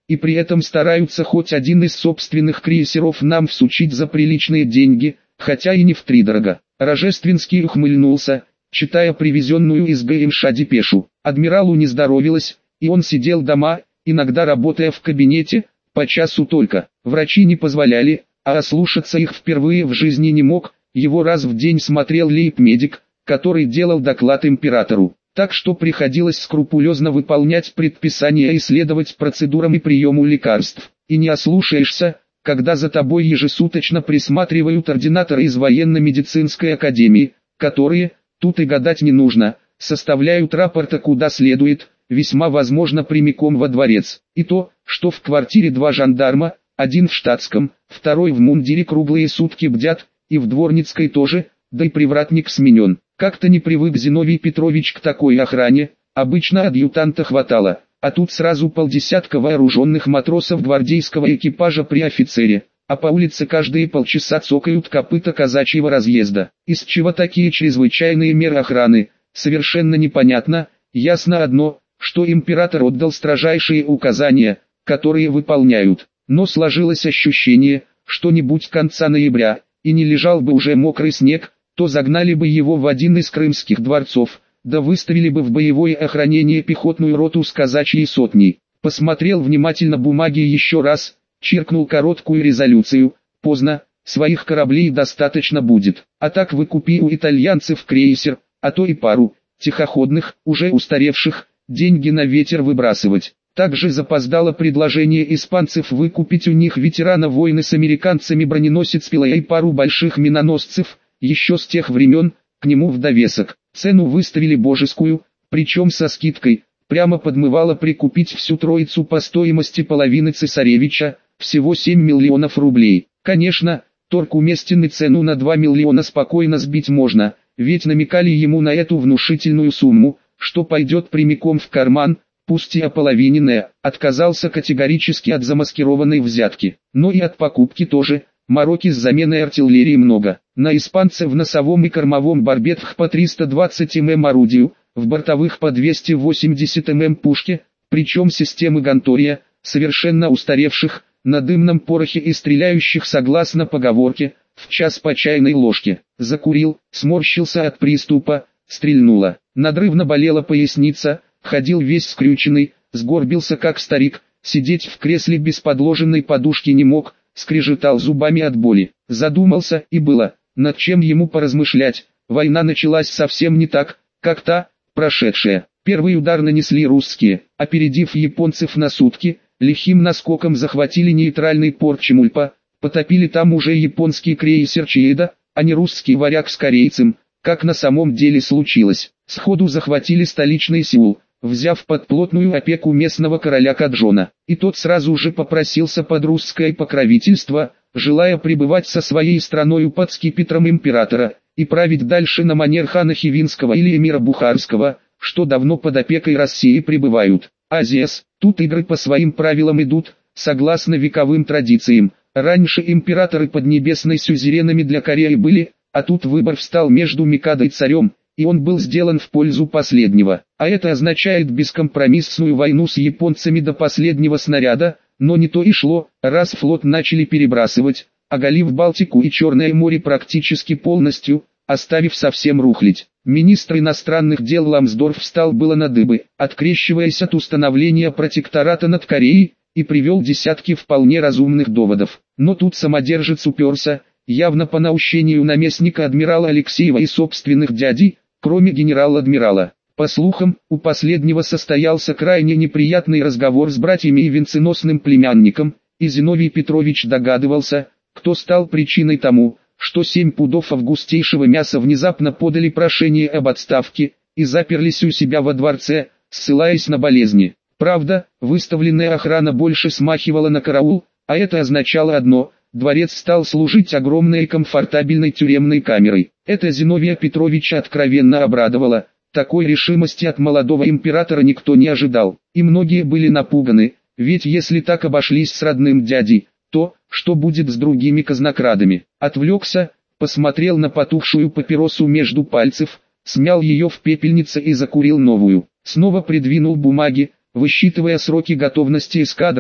и при этом стараются хоть один из собственных крейсеров нам всучить за приличные деньги, хотя и не втридорога. Рожественский ухмыльнулся, читая привезенную из ГМШ депешу. Адмиралу не здоровилось, и он сидел дома, иногда работая в кабинете, по часу только. Врачи не позволяли, а ослушаться их впервые в жизни не мог, его раз в день смотрел лейб-медик, который делал доклад императору. Так что приходилось скрупулезно выполнять предписания и следовать процедурам и приему лекарств. И не ослушаешься, когда за тобой ежесуточно присматривают ординаторы из военно-медицинской академии, которые, тут и гадать не нужно, составляют рапорта куда следует, весьма возможно прямиком во дворец. И то, что в квартире два жандарма, один в штатском, второй в мундире круглые сутки бдят, и в дворницкой тоже, да и привратник сменен. Как-то не привык Зиновий Петрович к такой охране, обычно адъютанта хватало, а тут сразу полдесятка вооруженных матросов гвардейского экипажа при офицере, а по улице каждые полчаса цокают копыта казачьего разъезда. Из чего такие чрезвычайные меры охраны, совершенно непонятно, ясно одно, что император отдал строжайшие указания, которые выполняют, но сложилось ощущение, что не будь конца ноября, и не лежал бы уже мокрый снег, то загнали бы его в один из крымских дворцов, да выставили бы в боевое охранение пехотную роту с казачьей сотней. Посмотрел внимательно бумаги еще раз, чиркнул короткую резолюцию, поздно, своих кораблей достаточно будет, а так выкупи у итальянцев крейсер, а то и пару, тихоходных, уже устаревших, деньги на ветер выбрасывать. Также запоздало предложение испанцев выкупить у них ветерана войны с американцами броненосец Пилая и пару больших миноносцев, еще с тех времен, к нему в довесок. Цену выставили божескую, причем со скидкой, прямо подмывало прикупить всю троицу по стоимости половины цесаревича, всего семь миллионов рублей. Конечно, торг уместен и цену на два миллиона спокойно сбить можно, ведь намекали ему на эту внушительную сумму, что пойдет прямиком в карман, пусть и ополовиненная, отказался категорически от замаскированной взятки, но и от покупки тоже. Мороки с заменой артиллерии много. На испанцев в носовом и кормовом барбетах по триста двадцать миллиметров орудию, в бортовых по двести восемьдесят миллиметров пушки, причем системы Гантория, совершенно устаревших, на дымном порохе и стреляющих согласно поговорке, в час по чайной ложке. Закурил, сморщился от приступа, стрельнуло. Надрывно болела поясница, ходил весь скрюченный, сгорбился как старик, сидеть в кресле без подложенной подушки не мог, скрежетал зубами от боли. Задумался, и было, над чем ему поразмышлять. Война началась совсем не так, как та, прошедшая. Первый удар нанесли русские, опередив японцев на сутки, лихим наскоком захватили нейтральный порт Чемульпа, потопили там уже японский крейсер Чиеда, а не русский варяг с корейцем, как на самом деле случилось. Сходу захватили столичный Сеул, взяв под плотную опеку местного короля Каджона, и тот сразу же попросился под русское покровительство, желая пребывать со своей страною под скипетром императора, и править дальше на манер хана Хивинского или эмира Бухарского, что давно под опекой России пребывают. Азиас, тут игры по своим правилам идут, согласно вековым традициям. Раньше императоры поднебесной сюзеренами для Кореи были, а тут выбор встал между Микадо и царем, и он был сделан в пользу последнего. А это означает бескомпромиссную войну с японцами до последнего снаряда, но не то и шло, раз флот начали перебрасывать, оголив Балтику и Черное море практически полностью, оставив совсем рухлить. Министр иностранных дел Ламсдорф встал было на дыбы, открещиваясь от установления протектората над Кореей, и привел десятки вполне разумных доводов. Но тут самодержец уперся, явно по наущению наместника адмирала Алексеева и собственных дядей, кроме генерал-адмирала. По слухам, у последнего состоялся крайне неприятный разговор с братьями и венценосным племянником, и Зиновий Петрович догадывался, кто стал причиной тому, что семь пудов августейшего мяса внезапно подали прошение об отставке, и заперлись у себя во дворце, ссылаясь на болезни. Правда, выставленная охрана больше смахивала на караул, а это означало одно – дворец стал служить огромной и комфортабельной тюремной камерой. Это Зиновия Петровича откровенно обрадовало, такой решимости от молодого императора никто не ожидал, и многие были напуганы, ведь если так обошлись с родным дядей, то, что будет с другими казнокрадами. Отвлекся, посмотрел на потухшую папиросу между пальцев, смял ее в пепельнице и закурил новую. Снова придвинул бумаги, высчитывая сроки готовности эскадры,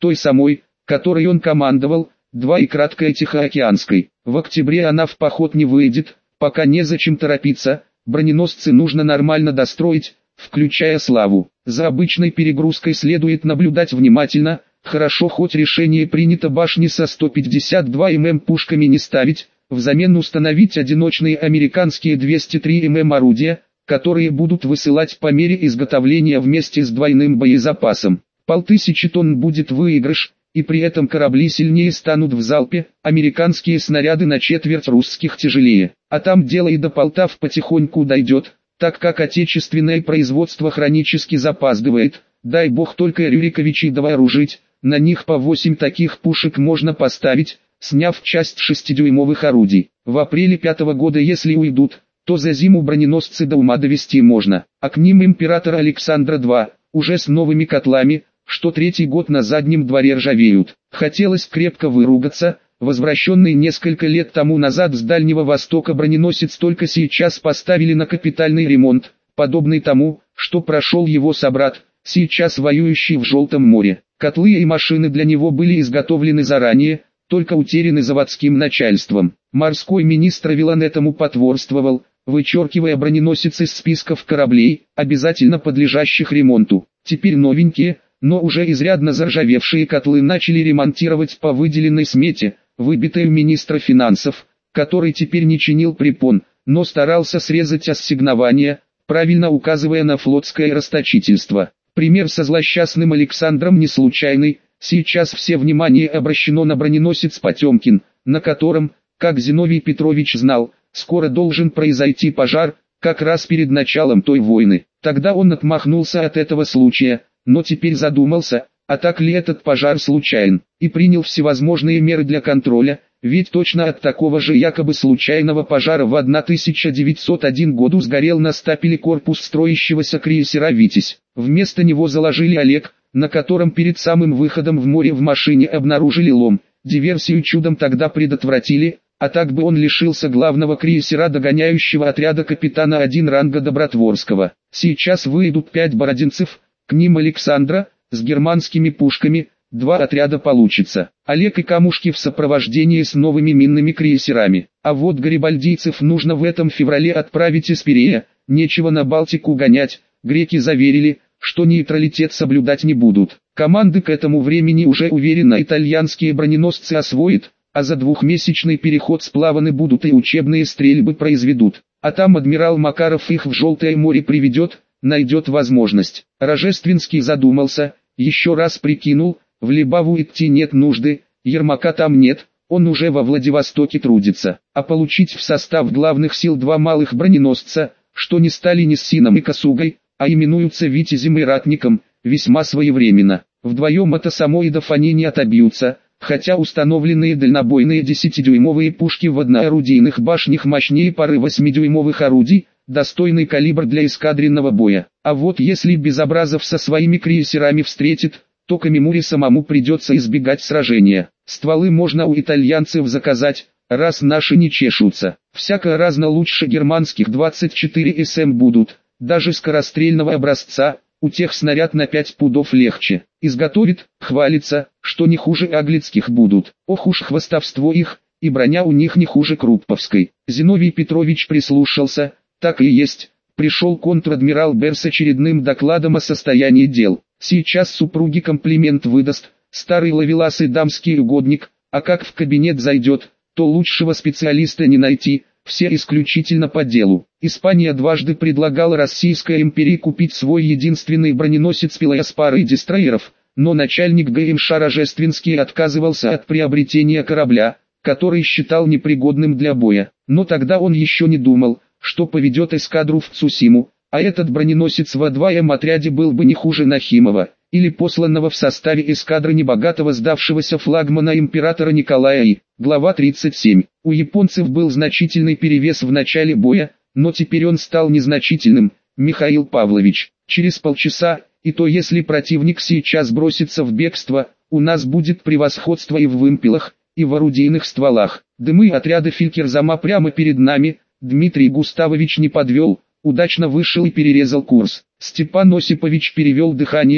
той самой, которой он командовал, два и краткая Тихоокеанской. В октябре она в поход не выйдет, пока незачем торопиться, броненосцы нужно нормально достроить, включая Славу. За обычной перегрузкой следует наблюдать внимательно, хорошо хоть решение принято башни со сто пятьдесят два миллиметра пушками не ставить, взамен установить одиночные американские двести три миллиметра орудия, которые будут высылать по мере изготовления вместе с двойным боезапасом. Полтысячи тонн будет выигрыш, и при этом корабли сильнее станут в залпе, американские снаряды на четверть русских тяжелее. А там дело и до Полтав потихоньку дойдет, так как отечественное производство хронически запаздывает. Дай бог только Рюриковичей довооружить, на них по восемь таких пушек можно поставить, сняв часть шестидюймовых орудий. В апреле пятого года если уйдут, то за зиму броненосцы до ума довести можно, а к ним император Александра два, уже с новыми котлами, что третий год на заднем дворе ржавеют. Хотелось крепко выругаться, возвращенный несколько лет тому назад с Дальнего Востока броненосец только сейчас поставили на капитальный ремонт, подобный тому, что прошел его собрат, сейчас воюющий в Желтом море. Котлы и машины для него были изготовлены заранее, только утеряны заводским начальством. Морской министр Вилан этому потворствовал, вычеркивая броненосец из списков кораблей, обязательно подлежащих ремонту. Теперь новенькие, но уже изрядно заржавевшие котлы начали ремонтировать по выделенной смете, выбитой у министра финансов, который теперь не чинил препон, но старался срезать ассигнования, правильно указывая на флотское расточительство. Пример со злосчастным Александром не случайный, сейчас все внимание обращено на броненосец Потемкин, на котором, как Зиновий Петрович знал, скоро должен произойти пожар, как раз перед началом той войны. Тогда он отмахнулся от этого случая, но теперь задумался, а так ли этот пожар случайен, и принял всевозможные меры для контроля, ведь точно от такого же якобы случайного пожара в тысяча девятьсот первом году сгорел на стапеле корпус строящегося крейсера «Витязь». Вместо него заложили Олег, на котором перед самым выходом в море в машине обнаружили лом. Диверсию чудом тогда предотвратили, а так бы он лишился главного крейсера догоняющего отряда капитана один ранга Добротворского. Сейчас выйдут пять бородинцев, к ним Александра, с германскими пушками, два отряда получится. Олег и Камушки в сопровождении с новыми минными крейсерами. А вот гарибальдийцев нужно в этом феврале отправить из Пирея, нечего на Балтику гонять, греки заверили, что нейтралитет соблюдать не будут. Команды к этому времени уже уверенно итальянские броненосцы освоят, а за двухмесячный переход сплаваны будут и учебные стрельбы произведут. А там адмирал Макаров их в Желтое море приведет, найдет возможность. Рожественский задумался, еще раз прикинул, в Либаву идти нет нужды, Ермака там нет, он уже во Владивостоке трудится. А получить в состав главных сил два малых броненосца, что не стали ни Ссином и Косугой, а именуются Витязем и Ратником, весьма своевременно. Вдвоем это само и до Фани не отобьются, хотя установленные дальнобойные десятидюймовые пушки в одноорудийных башнях мощнее пары восьмидюймовых орудий, достойный калибр для эскадренного боя. А вот если Безобразов со своими крейсерами встретит, то Камимуре самому придется избегать сражения. Стволы можно у итальянцев заказать, раз наши не чешутся. Всяко разно лучше германских двадцать четыре эс эм будут, даже скорострельного образца, у тех снаряд на пять пудов легче. Изготовит, хвалится, что не хуже аглицких будут. Ох уж хвастовство их, и броня у них не хуже крупповской. Зиновий Петрович прислушался, так и есть. Пришел контр-адмирал Берр с очередным докладом о состоянии дел. Сейчас супруге комплимент выдаст, старый ловелас и дамский угодник, а как в кабинет зайдет, то лучшего специалиста не найти, все исключительно по делу. Испания дважды предлагала Российской империи купить свой единственный броненосец Пилая с парой дестройеров, но начальник ГМШ Рожественский отказывался от приобретения корабля, который считал непригодным для боя. Но тогда он еще не думал, что поведет эскадру в Цусиму, а этот броненосец в два эм отряде был бы не хуже Нахимова, или посланного в составе эскадры небогатого сдавшегося флагмана императора Николая И. Глава тридцать семь. У японцев был значительный перевес в начале боя, но теперь он стал незначительным. Михаил Павлович, через полчаса, и то если противник сейчас бросится в бегство, у нас будет превосходство и в вымпелах, и в орудийных стволах. Дымы отряда Фелькерзама прямо перед нами. Дмитрий Густавович не подвел, удачно вышел и перерезал курс. Степан Осипович перевел дыхание,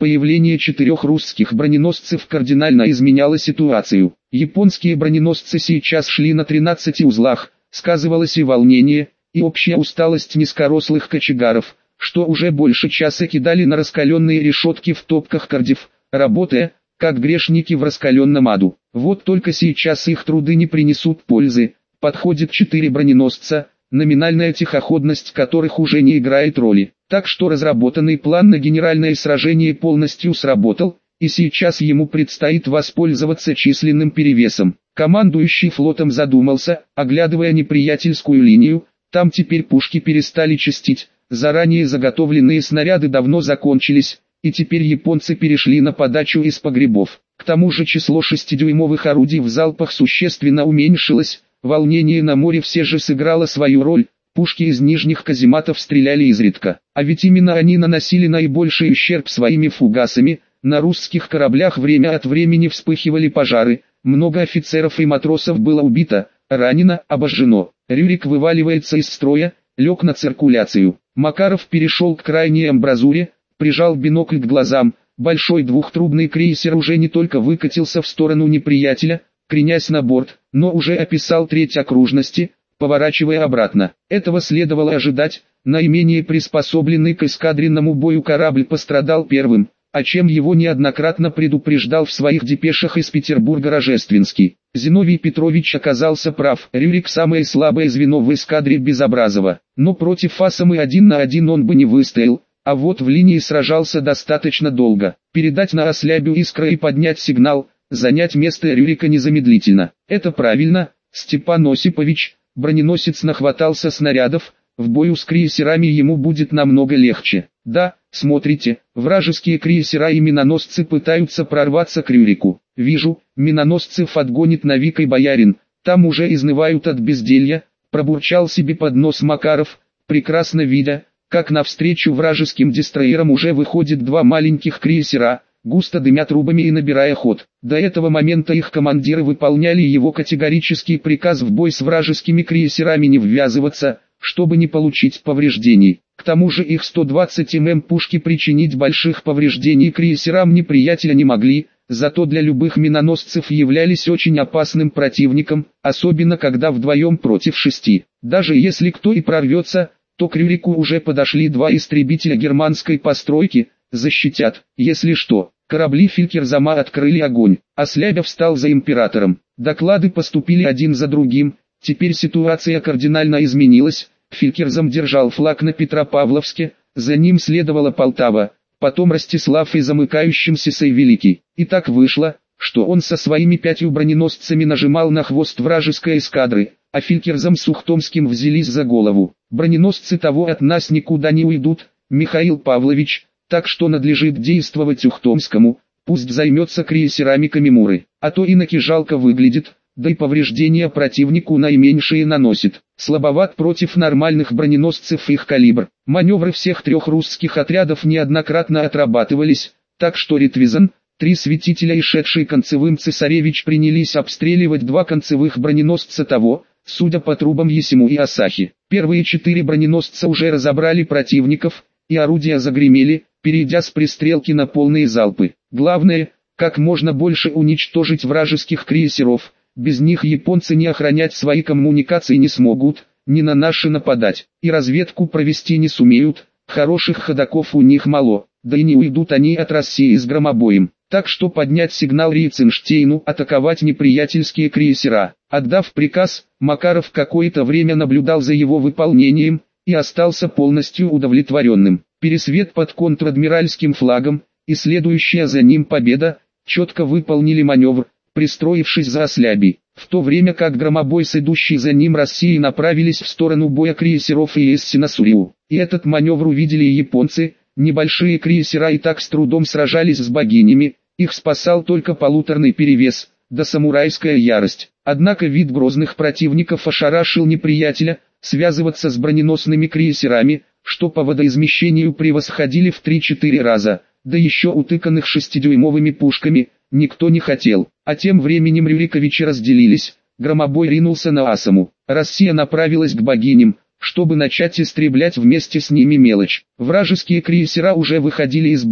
Появление четырех русских броненосцев кардинально изменяло ситуацию. Японские броненосцы сейчас шли на тринадцати узлах, сказывалось и волнение, и общая усталость низкорослых кочегаров, что уже больше часа кидали на раскаленные решетки в топках кардев, работая, как грешники в раскаленном аду. Вот только сейчас их труды не принесут пользы. Подходит четыре броненосца, номинальная тихоходность которых уже не играет роли. Так что разработанный план на генеральное сражение полностью сработал, и сейчас ему предстоит воспользоваться численным перевесом. Командующий флотом задумался, оглядывая неприятельскую линию. Там теперь пушки перестали чистить, заранее заготовленные снаряды давно закончились, и теперь японцы перешли на подачу из погребов. К тому же число шестидюймовых орудий в залпах существенно уменьшилось, волнение на море все же сыграло свою роль. Пушки из нижних казематов стреляли изредка, а ведь именно они наносили наибольший ущерб своими фугасами. На русских кораблях время от времени вспыхивали пожары, много офицеров и матросов было убито, ранено, обожжено. Рюрик вываливается из строя, лег на циркуляцию. Макаров перешел к крайней амбразуре, прижал бинокль к глазам. Большой двухтрубный крейсер уже не только выкатился в сторону неприятеля, кренясь на борт, но уже описал треть окружности, поворачивая обратно. Этого следовало ожидать. Наименее приспособленный к эскадренному бою корабль пострадал первым, о чем его неоднократно предупреждал в своих депешах из Петербурга Рожественский. Зиновий Петрович оказался прав. Рюрик самое слабое звено в эскадре Безобразова, но против Фасомы один на один он бы не выстоял, а вот в линии сражался достаточно долго. Передать на ослябю искра и поднять сигнал, занять место Рюрика незамедлительно. Это правильно, Степан Осипович. Броненосец нахватался снарядов, в бою с крейсерами ему будет намного легче. Да, смотрите, вражеские крейсера и миноносцы пытаются прорваться к Рюрику. Вижу, миноносцев отгонит Навик и Боярин, там уже изнывают от безделья, пробурчал себе под нос Макаров, прекрасно видя, как навстречу вражеским дестройерам уже выходит два маленьких крейсера, густо дымя трубами и набирая ход. До этого момента их командиры выполняли его категорический приказ в бой с вражескими крейсерами не ввязываться, чтобы не получить повреждений. К тому же их сто двадцать миллиметров пушки причинить больших повреждений крейсерам неприятеля не могли, зато для любых миноносцев являлись очень опасным противником, особенно когда вдвоем против шести. Даже если кто и прорвется, то к Рюрику уже подошли два истребителя германской постройки, защитят, если что. Корабли Фелькерзама открыли огонь, а Слябя встал за императором. Доклады поступили один за другим, теперь ситуация кардинально изменилась. Фелькерзам держал флаг на Петропавловске, за ним следовала Полтава, потом Ростислав и замыкающимся Сейвеликий. И так вышло, что он со своими пятью броненосцами нажимал на хвост вражеской эскадры, а Фелькерзам с Ухтомским взялись за голову. Броненосцы того от нас никуда не уйдут, Михаил Павлович, так что надлежит действовать Ухтомскому, пусть займется крейсерами Камимуры, а то иноки жалко выглядит, да и повреждения противнику наименьшие наносит. Слабоват против нормальных броненосцев их калибр. Маневры всех трех русских отрядов неоднократно отрабатывались, так что Ритвизан, три светителя и шедший концевым цесаревич принялись обстреливать два концевых броненосца того, судя по трубам Есиму и Асахи. Первые четыре броненосца уже разобрали противников, и орудия загремели, перейдя с пристрелки на полные залпы. Главное, как можно больше уничтожить вражеских крейсеров. Без них японцы не охранять свои коммуникации не смогут, ни на наши нападать, и разведку провести не сумеют, хороших ходоков у них мало, да и не уйдут они от России с громобоем. Так что поднять сигнал Рейценштейну атаковать неприятельские крейсера. Отдав приказ, Макаров какое-то время наблюдал за его выполнением, и остался полностью удовлетворенным. Пересвет под контр-адмиральским флагом, и следующая за ним победа, четко выполнили маневр, пристроившись за Ослябий, в то время как громобойцы, идущие за ним России, направились в сторону боя крейсеров и Эссена-Суриу. И этот маневр увидели и японцы. Небольшие крейсера и так с трудом сражались с богинями, их спасал только полуторный перевес, да самурайская ярость. Однако вид грозных противников ошарашил неприятеля. Связываться с броненосными крейсерами, что по водоизмещению превосходили в три-четыре раза, да еще утыканных шестидюймовыми пушками, никто не хотел. А тем временем Рюриковичи разделились, громобой ринулся на Асаму. Россия направилась к богиням, чтобы начать истреблять вместе с ними мелочь. Вражеские крейсера уже выходили из боя,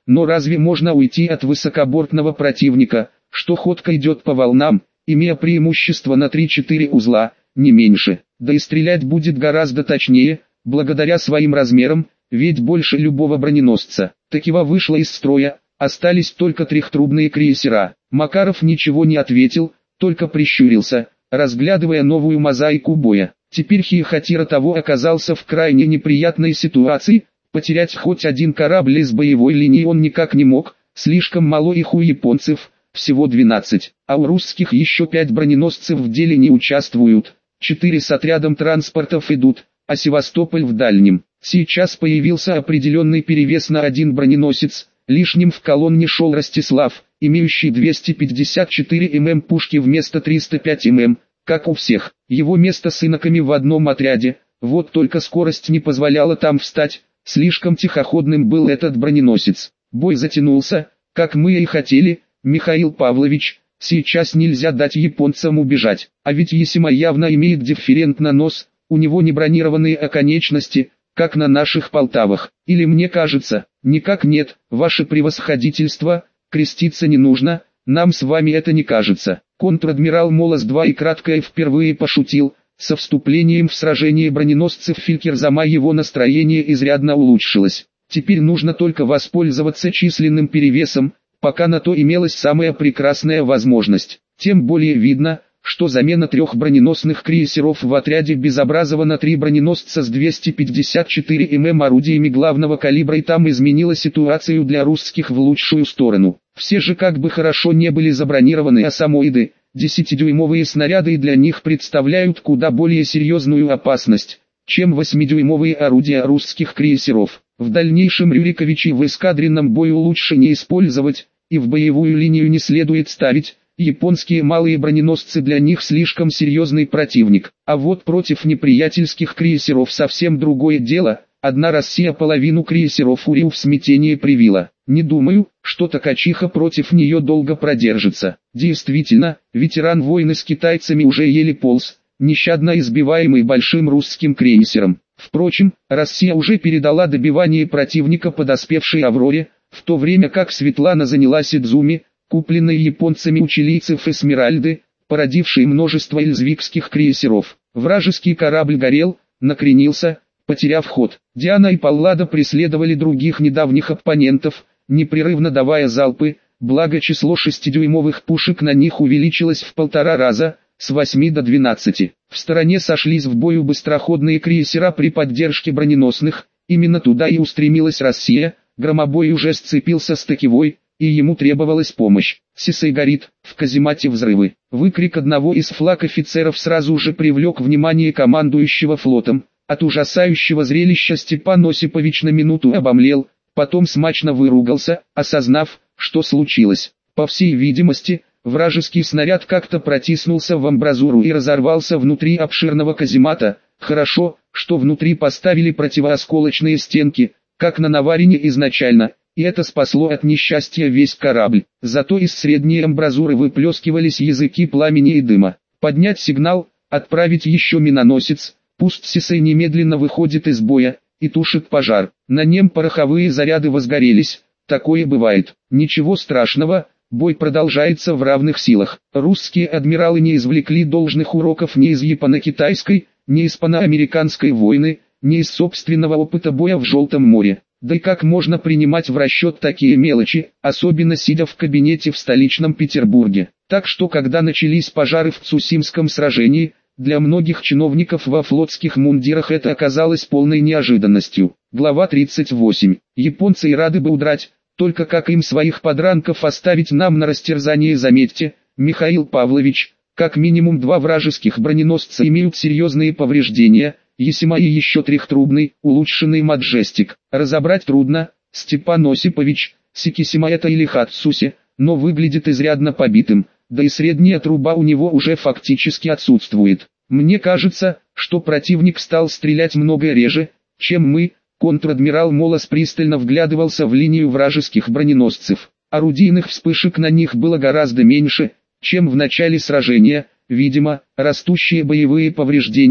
но разве можно уйти от высокобортного противника, что ходко идет по волнам, имея преимущество на три-четыре узла, не меньше, да и стрелять будет гораздо точнее, благодаря своим размерам, ведь больше любого броненосца. Такива вышла из строя, остались только трехтрубные крейсера. Макаров ничего не ответил, только прищурился, разглядывая новую мозаику боя. Теперь Хиохотира того оказался в крайне неприятной ситуации, потерять хоть один корабль из боевой линии он никак не мог, слишком мало их у японцев, всего двенадцать, а у русских еще пять броненосцев в деле не участвуют, четыре с отрядом транспортов идут, а Севастополь в дальнем. Сейчас появился определенный перевес на один броненосец, лишним в колонне шел Ростислав, имеющий двести пятьдесят четыре миллиметра пушки вместо триста пять миллиметров, как у всех. Его место с иноками в одном отряде, вот только скорость не позволяла там встать, слишком тихоходным был этот броненосец. Бой затянулся, как мы и хотели, Михаил Павлович, сейчас нельзя дать японцам убежать, а ведь Ясима явно имеет дифферент на нос, у него не бронированные оконечности, как на наших Полтавах, или мне кажется, никак нет, ваше превосходительство, креститься не нужно, нам с вами это не кажется. Контр-адмирал Молос-два и кратко впервые пошутил, со вступлением в сражение броненосцев Филькерзама его настроение изрядно улучшилось. Теперь нужно только воспользоваться численным перевесом, пока на то имелась самая прекрасная возможность. Тем более видно, что замена трех броненосных крейсеров в отряде Безобразова на три броненосца с двести пятьдесят четыре миллиметра орудиями главного калибра и там изменила ситуацию для русских в лучшую сторону. Все же как бы хорошо не были забронированы асамоиды, десятидюймовые снаряды и для них представляют куда более серьезную опасность, чем восьмидюймовые орудия русских крейсеров. В дальнейшем Рюриковичей в эскадренном бою лучше не использовать, и в боевую линию не следует ставить. Японские малые броненосцы для них слишком серьезный противник, а вот против неприятельских крейсеров совсем другое дело. Одна Россия половину крейсеров Урил в смятение привила. Не думаю, что Токачиха против нее долго продержится. Действительно, ветеран войны с китайцами уже еле полз, нещадно избиваемый большим русским крейсером. Впрочем, Россия уже передала добивание противника подоспевшей Авроре, в то время как Светлана занялась Идзуми, купленной японцами у чилийцев Эсмеральды, породившей множество эльзвикских крейсеров. Вражеский корабль горел, накренился, потеряв ход. Диана и Паллада преследовали других недавних оппонентов, непрерывно давая залпы, благо число шестидюймовых пушек на них увеличилось в полтора раза, с восьми до двенадцати. В стороне сошлись в бою быстроходные крейсера при поддержке броненосных, именно туда и устремилась Россия. Громобой уже сцепился с Такевой, и ему требовалась помощь. Сисей горит, в каземате взрывы. Выкрик одного из флаг-офицеров сразу же привлек внимание командующего флотом. От ужасающего зрелища Степан Осипович на минуту обомлел, потом смачно выругался, осознав, что случилось. По всей видимости, вражеский снаряд как-то протиснулся в амбразуру и разорвался внутри обширного каземата. Хорошо, что внутри поставили противоосколочные стенки, как на Наварине изначально, и это спасло от несчастья весь корабль. Зато из средней амбразуры выплескивались языки пламени и дыма. Поднять сигнал, отправить еще миноносец. Пусть Сисей немедленно выходит из боя и тушит пожар. На нем пороховые заряды возгорелись, такое бывает. Ничего страшного, бой продолжается в равных силах. Русские адмиралы не извлекли должных уроков ни из японо-китайской, ни из пано-американской войны, ни из собственного опыта боя в Желтом море. Да и как можно принимать в расчет такие мелочи, особенно сидя в кабинете в столичном Петербурге. Так что когда начались пожары в Цусимском сражении, для многих чиновников во флотских мундирах это оказалось полной неожиданностью. Глава тридцать восемь. Японцы и рады бы удрать, только как им своих подранков оставить нам на растерзание, заметьте, Михаил Павлович, как минимум два вражеских броненосца имеют серьезные повреждения, Ясима и еще трехтрубный, улучшенный Маджестик. Разобрать трудно, Степан Осипович, Сикисима это или Хатсуси, но выглядит изрядно побитым. Да и средняя труба у него уже фактически отсутствует. Мне кажется, что противник стал стрелять много реже, чем мы. Контр-адмирал Молос пристально вглядывался в линию вражеских броненосцев. Орудийных вспышек на них было гораздо меньше, чем в начале сражения. Видимо, растущие боевые повреждения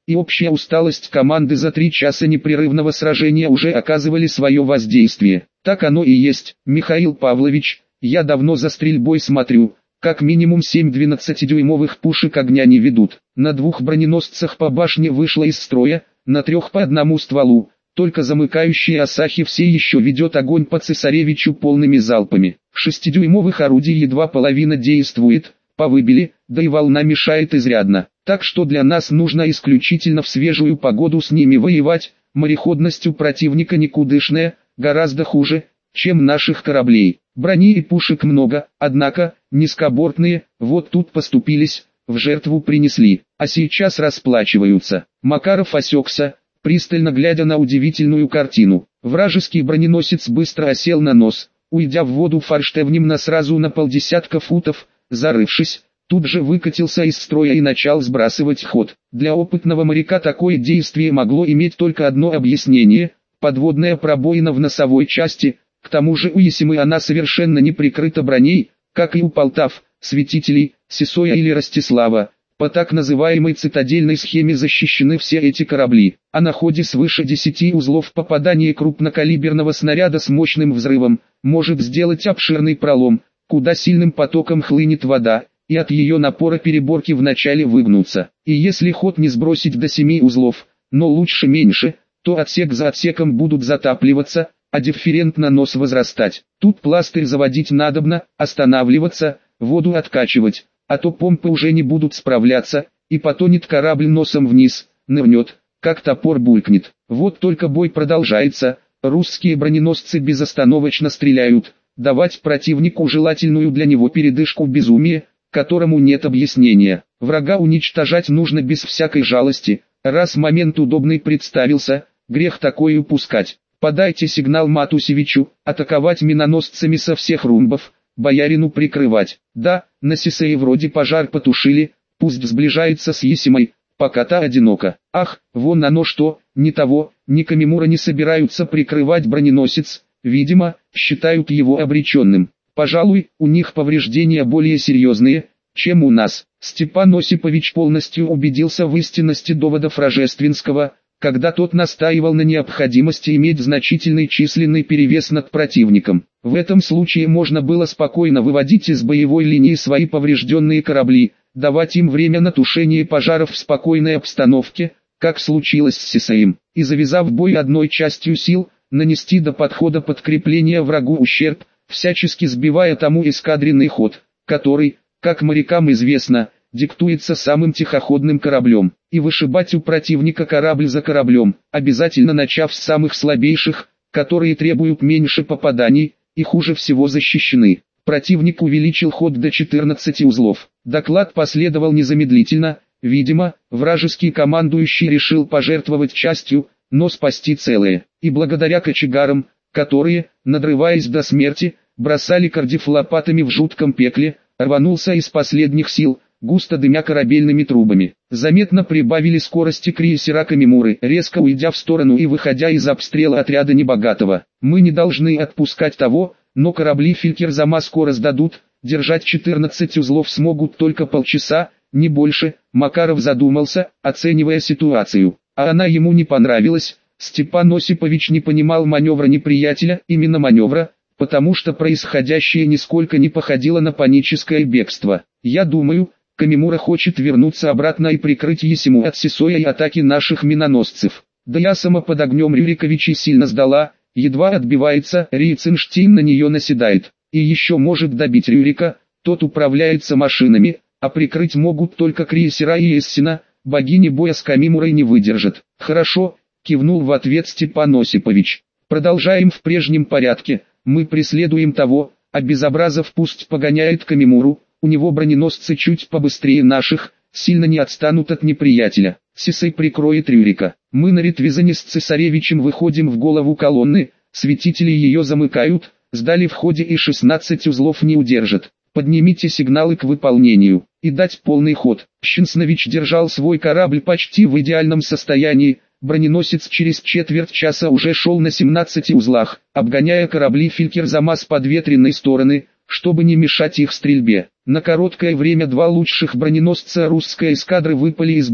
и общая усталость команды за три часа непрерывного сражения уже оказывали свое воздействие. Так оно и есть, Михаил Павлович, я давно за стрельбой смотрю, как минимум семь двенадцатидюймовых пушек огня не ведут. На двух броненосцах по башне вышло из строя, на трех по одному стволу, только замыкающий Асахи все еще ведет огонь по цесаревичу полными залпами. Шестидюймовых орудий едва половина действует, повыбили, да и волна мешает изрядно. Так что для нас нужно исключительно в свежую погоду с ними воевать, мореходность у противника никудышная, гораздо хуже, чем наших кораблей. Брони и пушек много, однако, низкобортные, вот тут поступились, в жертву принесли, а сейчас расплачиваются. Макаров осекся, пристально глядя на удивительную картину. Вражеский броненосец быстро осел на нос, уйдя в воду форштевнем на сразу на полдесятка футов, зарывшись, тут же выкатился из строя и начал сбрасывать ход. Для опытного моряка такое действие могло иметь только одно объяснение – подводная пробоина в носовой части. К тому же у Ясимы она совершенно не прикрыта броней, как и у Полтав, Светителей, Сесоя или Ростислава. По так называемой цитадельной схеме защищены все эти корабли, а на ходе свыше десяти узлов попадание крупнокалиберного снаряда с мощным взрывом может сделать обширный пролом, куда сильным потоком хлынет вода, и от ее напора переборки вначале выгнутся. И если ход не сбросить до семи узлов, но лучше меньше, то отсек за отсеком будут затапливаться, а дифферентно нос возрастать. Тут пластырь заводить надобно, останавливаться, воду откачивать, а то помпы уже не будут справляться, и потонет корабль носом вниз, нырнет, как топор булькнет. Вот только бой продолжается, русские броненосцы безостановочно стреляют, давать противнику желательную для него передышку безумие, которому нет объяснения. Врага уничтожать нужно без всякой жалости, раз момент удобный представился, грех такой упускать. Подайте сигнал Матусевичу, атаковать миноносцами со всех румбов, боярину прикрывать. Да, на Сесее вроде пожар потушили, пусть сближается с Ясимой, пока та одинока. Ах, вон оно что, ни того, ни Камимура не собираются прикрывать броненосец, видимо, считают его обреченным. Пожалуй, у них повреждения более серьезные, чем у нас. Степан Осипович полностью убедился в истинности доводов Рожественского, когда тот настаивал на необходимости иметь значительный численный перевес над противником. В этом случае можно было спокойно выводить из боевой линии свои поврежденные корабли, давать им время на тушение пожаров в спокойной обстановке, как случилось с Сесеем, и завязав бой одной частью сил, нанести до подхода подкрепления врагу ущерб, всячески сбивая тому эскадренный ход, который, как морякам известно, диктуется самым тихоходным кораблем, и вышибать у противника корабль за кораблем, обязательно начав с самых слабейших, которые требуют меньше попаданий, и хуже всего защищены. Противник увеличил ход до четырнадцати узлов. Доклад последовал незамедлительно, видимо, вражеский командующий решил пожертвовать частью, но спасти целое, и благодаря кочегарам, которые, надрываясь до смерти, бросали кардиф лопатами в жутком пекле, рванулся из последних сил, густо дымя корабельными трубами. Заметно прибавили скорости крейсера Камимуры, резко уйдя в сторону и выходя из обстрела отряда Небогатого. Мы не должны отпускать того, но корабли Филькерзама скоро сдадут, держать четырнадцать узлов смогут только полчаса, не больше. Макаров задумался, оценивая ситуацию, а она ему не понравилась. Степан Осипович не понимал маневра неприятеля, именно маневра, потому что происходящее нисколько не походило на паническое бегство. Я думаю, Камимура хочет вернуться обратно и прикрыть Ясиму от Сесоя и атаки наших миноносцев. Да Ясама под огнем Рюриковичей сильно сдала, едва отбивается, Рейценштейн на нее наседает. И еще может добить Рюрика, тот управляется машинами, а прикрыть могут только крейсера и Эссена, богини боя с Камимурой не выдержат. Хорошо, кивнул в ответ Степан Осипович. Продолжаем в прежнем порядке, мы преследуем того, а Безобразов пусть погоняет Камимуру. У него броненосцы чуть побыстрее наших, сильно не отстанут от неприятеля. Сесей прикроет Рюрика. Мы на Ретвизане с цесаревичем выходим в голову колонны, светители ее замыкают, сдали в ходе и шестнадцать узлов не удержат. Поднимите сигналы к выполнению, и дать полный ход. Щенснович держал свой корабль почти в идеальном состоянии, броненосец через четверть часа уже шел на семнадцати узлах, обгоняя корабли Филькерзама с подветренной стороны, чтобы не мешать их стрельбе. На короткое время два лучших броненосца русской эскадры выпали из боя,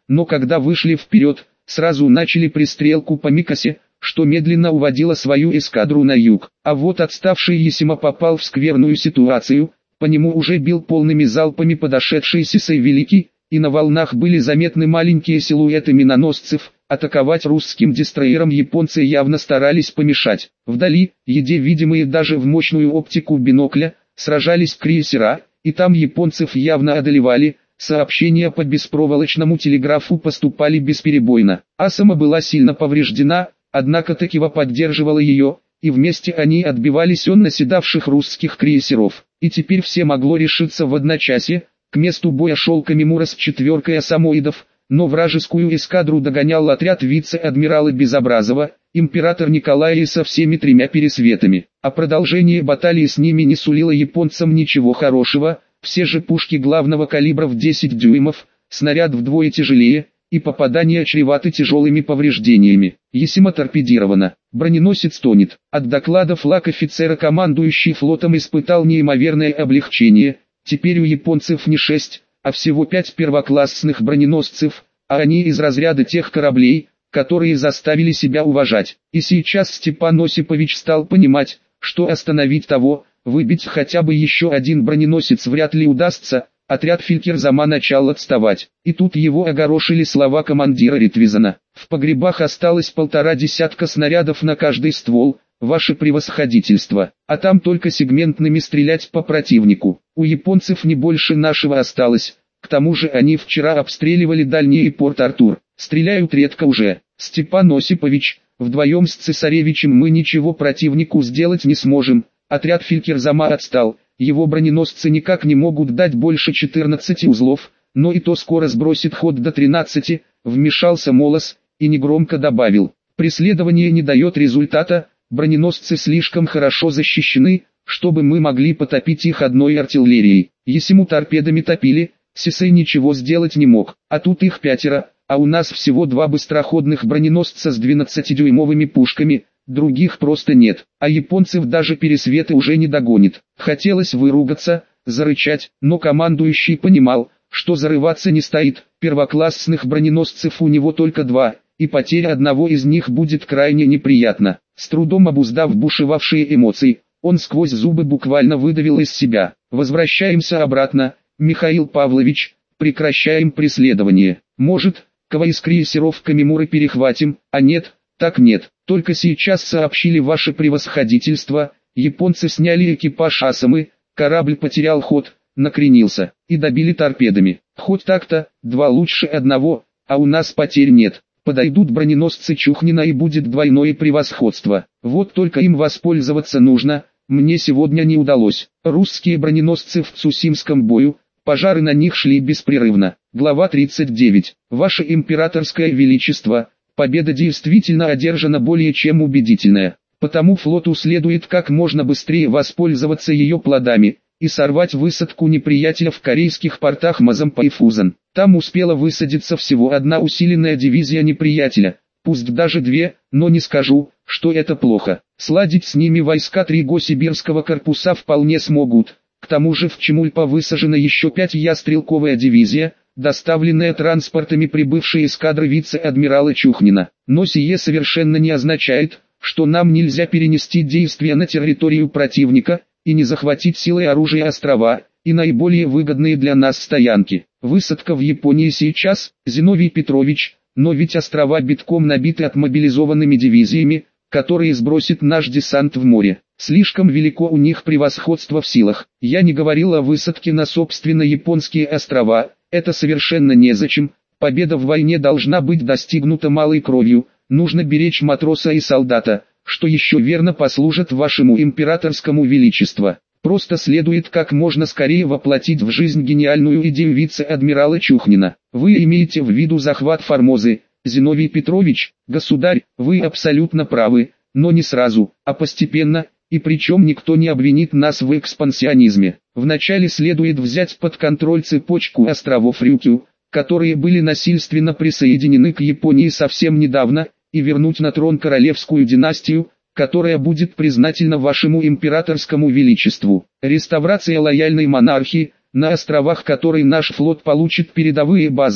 но когда вышли вперед, сразу начали пристрелку по Микосе, что медленно уводило свою эскадру на юг. А вот отставший Ясима попал в скверную ситуацию, по нему уже бил полными залпами подошедший Сисей Великий, и на волнах были заметны маленькие силуэты миноносцев. Атаковать русским дестройерам японцы явно старались помешать. Вдали, едва видимые даже в мощную оптику бинокля, сражались крейсера, и там японцев явно одолевали. Сообщения по беспроволочному телеграфу поступали бесперебойно. Асама была сильно повреждена, однако Токива поддерживала ее, и вместе они отбивались от наседавших русских крейсеров. И теперь все могло решиться в одночасье. К месту боя шел Камимура с четверкой асамоидов, но вражескую эскадру догонял отряд вице-адмирала Безобразова, император Николая со всеми тремя пересветами. А продолжение баталии с ними не сулило японцам ничего хорошего. Все же пушки главного калибра в десять дюймов, снаряд вдвое тяжелее, и попадания чреваты тяжелыми повреждениями. Ясима торпедирована, броненосец тонет. От доклада флаг офицера, командующий флотом, испытал неимоверное облегчение. Теперь у японцев не шесть, а всего пять первоклассных броненосцев, а они из разряда тех кораблей, которые заставили себя уважать. И сейчас Степан Осипович стал понимать, что остановить того, выбить хотя бы еще один броненосец вряд ли удастся. Отряд Фелькерзама начал отставать, и тут его огорошили слова командира Ритвизена. В погребах осталось полтора десятка снарядов на каждый ствол, ваше превосходительство, а там только сегментными стрелять по противнику. У японцев не больше нашего осталось, к тому же они вчера обстреливали дальний Порт-Артур, стреляют редко уже. Степан Осипович, вдвоем с цесаревичем мы ничего противнику сделать не сможем. Отряд Фелькерзама отстал. Его броненосцы никак не могут дать больше четырнадцати узлов, но и то скоро сбросит ход до тринадцати, вмешался Молос, и негромко добавил: преследование не дает результата, броненосцы слишком хорошо защищены, чтобы мы могли потопить их одной артиллерией. Ясиму торпедами топили, Сисей ничего сделать не мог, а тут их пятеро, а у нас всего два быстроходных броненосца с двенадцатидюймовыми пушками. Других просто нет, а японцев даже пересветы уже не догонит. Хотелось выругаться, зарычать, но командующий понимал, что зарываться не стоит. Первоклассных броненосцев у него только два, и потеря одного из них будет крайне неприятна. С трудом обуздав бушевавшие эмоции, он сквозь зубы буквально выдавил из себя: возвращаемся обратно, Михаил Павлович, прекращаем преследование. Может, кого из крейсеров Камимуры перехватим, а нет, так нет. Только сейчас сообщили ваше превосходительство, японцы сняли экипаж Асамы, корабль потерял ход, накренился, и добили торпедами. Хоть так-то, два лучше одного, а у нас потерь нет. Подойдут броненосцы Чухнина и будет двойное превосходство. Вот только им воспользоваться нужно, мне сегодня не удалось. Русские броненосцы в Цусимском бою, пожары на них шли беспрерывно. Глава тридцать девять. Ваше императорское величество, победа действительно одержана более чем убедительная, потому флоту следует как можно быстрее воспользоваться ее плодами и сорвать высадку неприятеля в корейских портах Мазампа и Фузан. Там успела высадиться всего одна усиленная дивизия неприятеля, пусть даже две, но не скажу, что это плохо. Сладить с ними войска Триго-Сибирского корпуса вполне смогут. К тому же в Чемульпа высажена еще пятая стрелковая дивизия, доставленная транспортами прибывшей эскадры вице-адмирала Чухнина. Но сие совершенно не означает, что нам нельзя перенести действия на территорию противника и не захватить силой оружия острова и наиболее выгодные для нас стоянки. Высадка в Японии сейчас, Зиновий Петрович, но ведь острова битком набиты отмобилизованными дивизиями, которые сбросит наш десант в море. Слишком велико у них превосходство в силах. Я не говорил о высадке на собственно японские острова. Это совершенно незачем, победа в войне должна быть достигнута малой кровью, нужно беречь матроса и солдата, что еще верно послужит вашему императорскому величеству. Просто следует как можно скорее воплотить в жизнь гениальную идею вице-адмирала Чухнина. Вы имеете в виду захват Формозы, Зиновий Петрович? Государь, вы абсолютно правы, но не сразу, а постепенно. И причем никто не обвинит нас в экспансионизме. Вначале следует взять под контроль цепочку островов Рюкю, которые были насильственно присоединены к Японии совсем недавно, и вернуть на трон королевскую династию, которая будет признательна вашему императорскому величеству. Реставрация лояльной монархии, на островах которой наш флот получит передовые базы,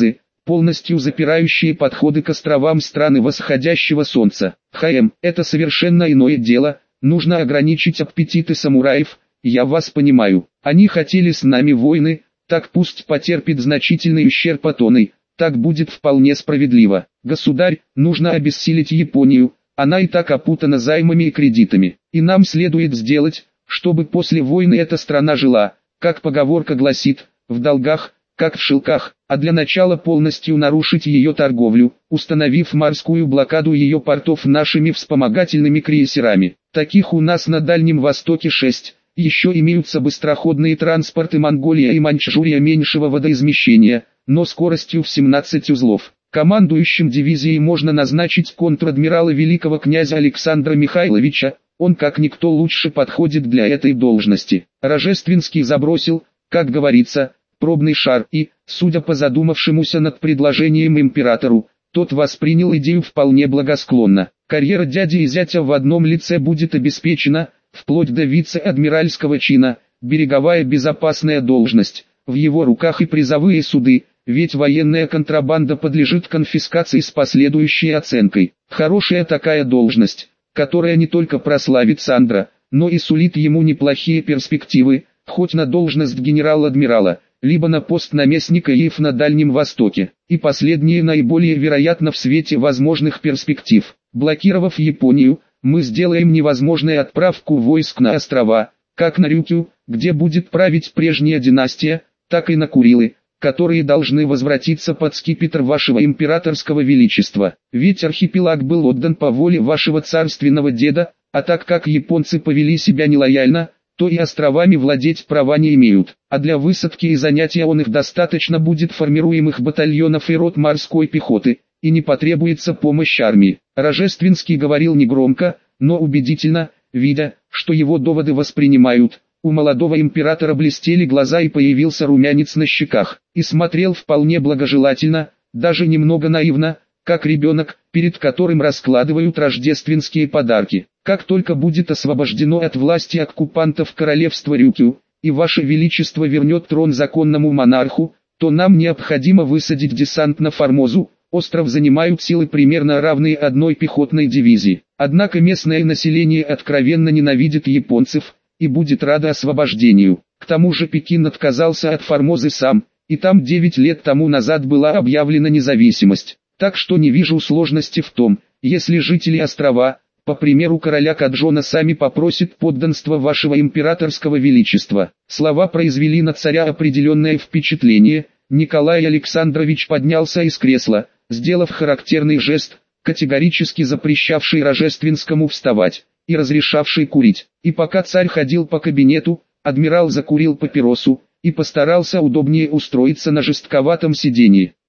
полностью запирающие подходы к островам страны восходящего солнца. ХМ, это совершенно иное дело, нужно ограничить аппетиты самураев, я вас понимаю. Они хотели с нами войны, так пусть потерпит значительный ущерб от оной, так будет вполне справедливо. Государь, нужно обессилить Японию, она и так опутана займами и кредитами. И нам следует сделать, чтобы после войны эта страна жила, как поговорка гласит, в долгах, как в шелках, а для начала полностью нарушить ее торговлю, установив морскую блокаду ее портов нашими вспомогательными крейсерами. Таких у нас на Дальнем Востоке шесть. Еще имеются быстроходные транспорты Монголия и Маньчжурия меньшего водоизмещения, но скоростью в семнадцать узлов. Командующим дивизией можно назначить контр-адмирала великого князя Александра Михайловича, он как никто лучше подходит для этой должности. Рожественский забросил, как говорится, пробный шар и, судя по задумавшемуся над предложением императору, тот воспринял идею вполне благосклонно. Карьера дяди и зятя в одном лице будет обеспечена, вплоть до вице-адмиральского чина, береговая безопасная должность, в его руках и призовые суды, ведь военная контрабанда подлежит конфискации с последующей оценкой. Хорошая такая должность, которая не только прославит Сандра, но и сулит ему неплохие перспективы, хоть на должность генерал-адмирала, либо на пост наместника ЕФ на Дальнем Востоке, и последнее наиболее вероятно в свете возможных перспектив. Блокировав Японию, мы сделаем невозможной отправку войск на острова, как на Рюкю, где будет править прежняя династия, так и на Курилы, которые должны возвратиться под скипетр вашего императорского величества. Ведь архипелаг был отдан по воле вашего царственного деда, а так как японцы повели себя нелояльно, то и островами владеть права не имеют. А для высадки и занятия он их достаточно будет формируемых батальонов и рот морской пехоты, и не потребуется помощь армии. Рожественский говорил негромко, но убедительно, видя, что его доводы воспринимают. У молодого императора блестели глаза и появился румянец на щеках, и смотрел вполне благожелательно, даже немного наивно, как ребенок, перед которым раскладывают рождественские подарки. Как только будет освобождено от власти оккупантов королевство Рюкю, и ваше величество вернет трон законному монарху, то нам необходимо высадить десант на Формозу. Остров занимают силы примерно равные одной пехотной дивизии. Однако местное население откровенно ненавидит японцев и будет радо освобождению. К тому же Пекин отказался от Формозы сам, и там девять лет тому назад была объявлена независимость. Так что не вижу сложности в том, если жители острова, по примеру короля Каджона, сами попросят подданства вашего императорского величества. Слова произвели на царя определенное впечатление. Николай Александрович поднялся из кресла, сделав характерный жест, категорически запрещавший Рожественскому вставать, и разрешавший курить. И пока царь ходил по кабинету, адмирал закурил папиросу, и постарался удобнее устроиться на жестковатом сиденье.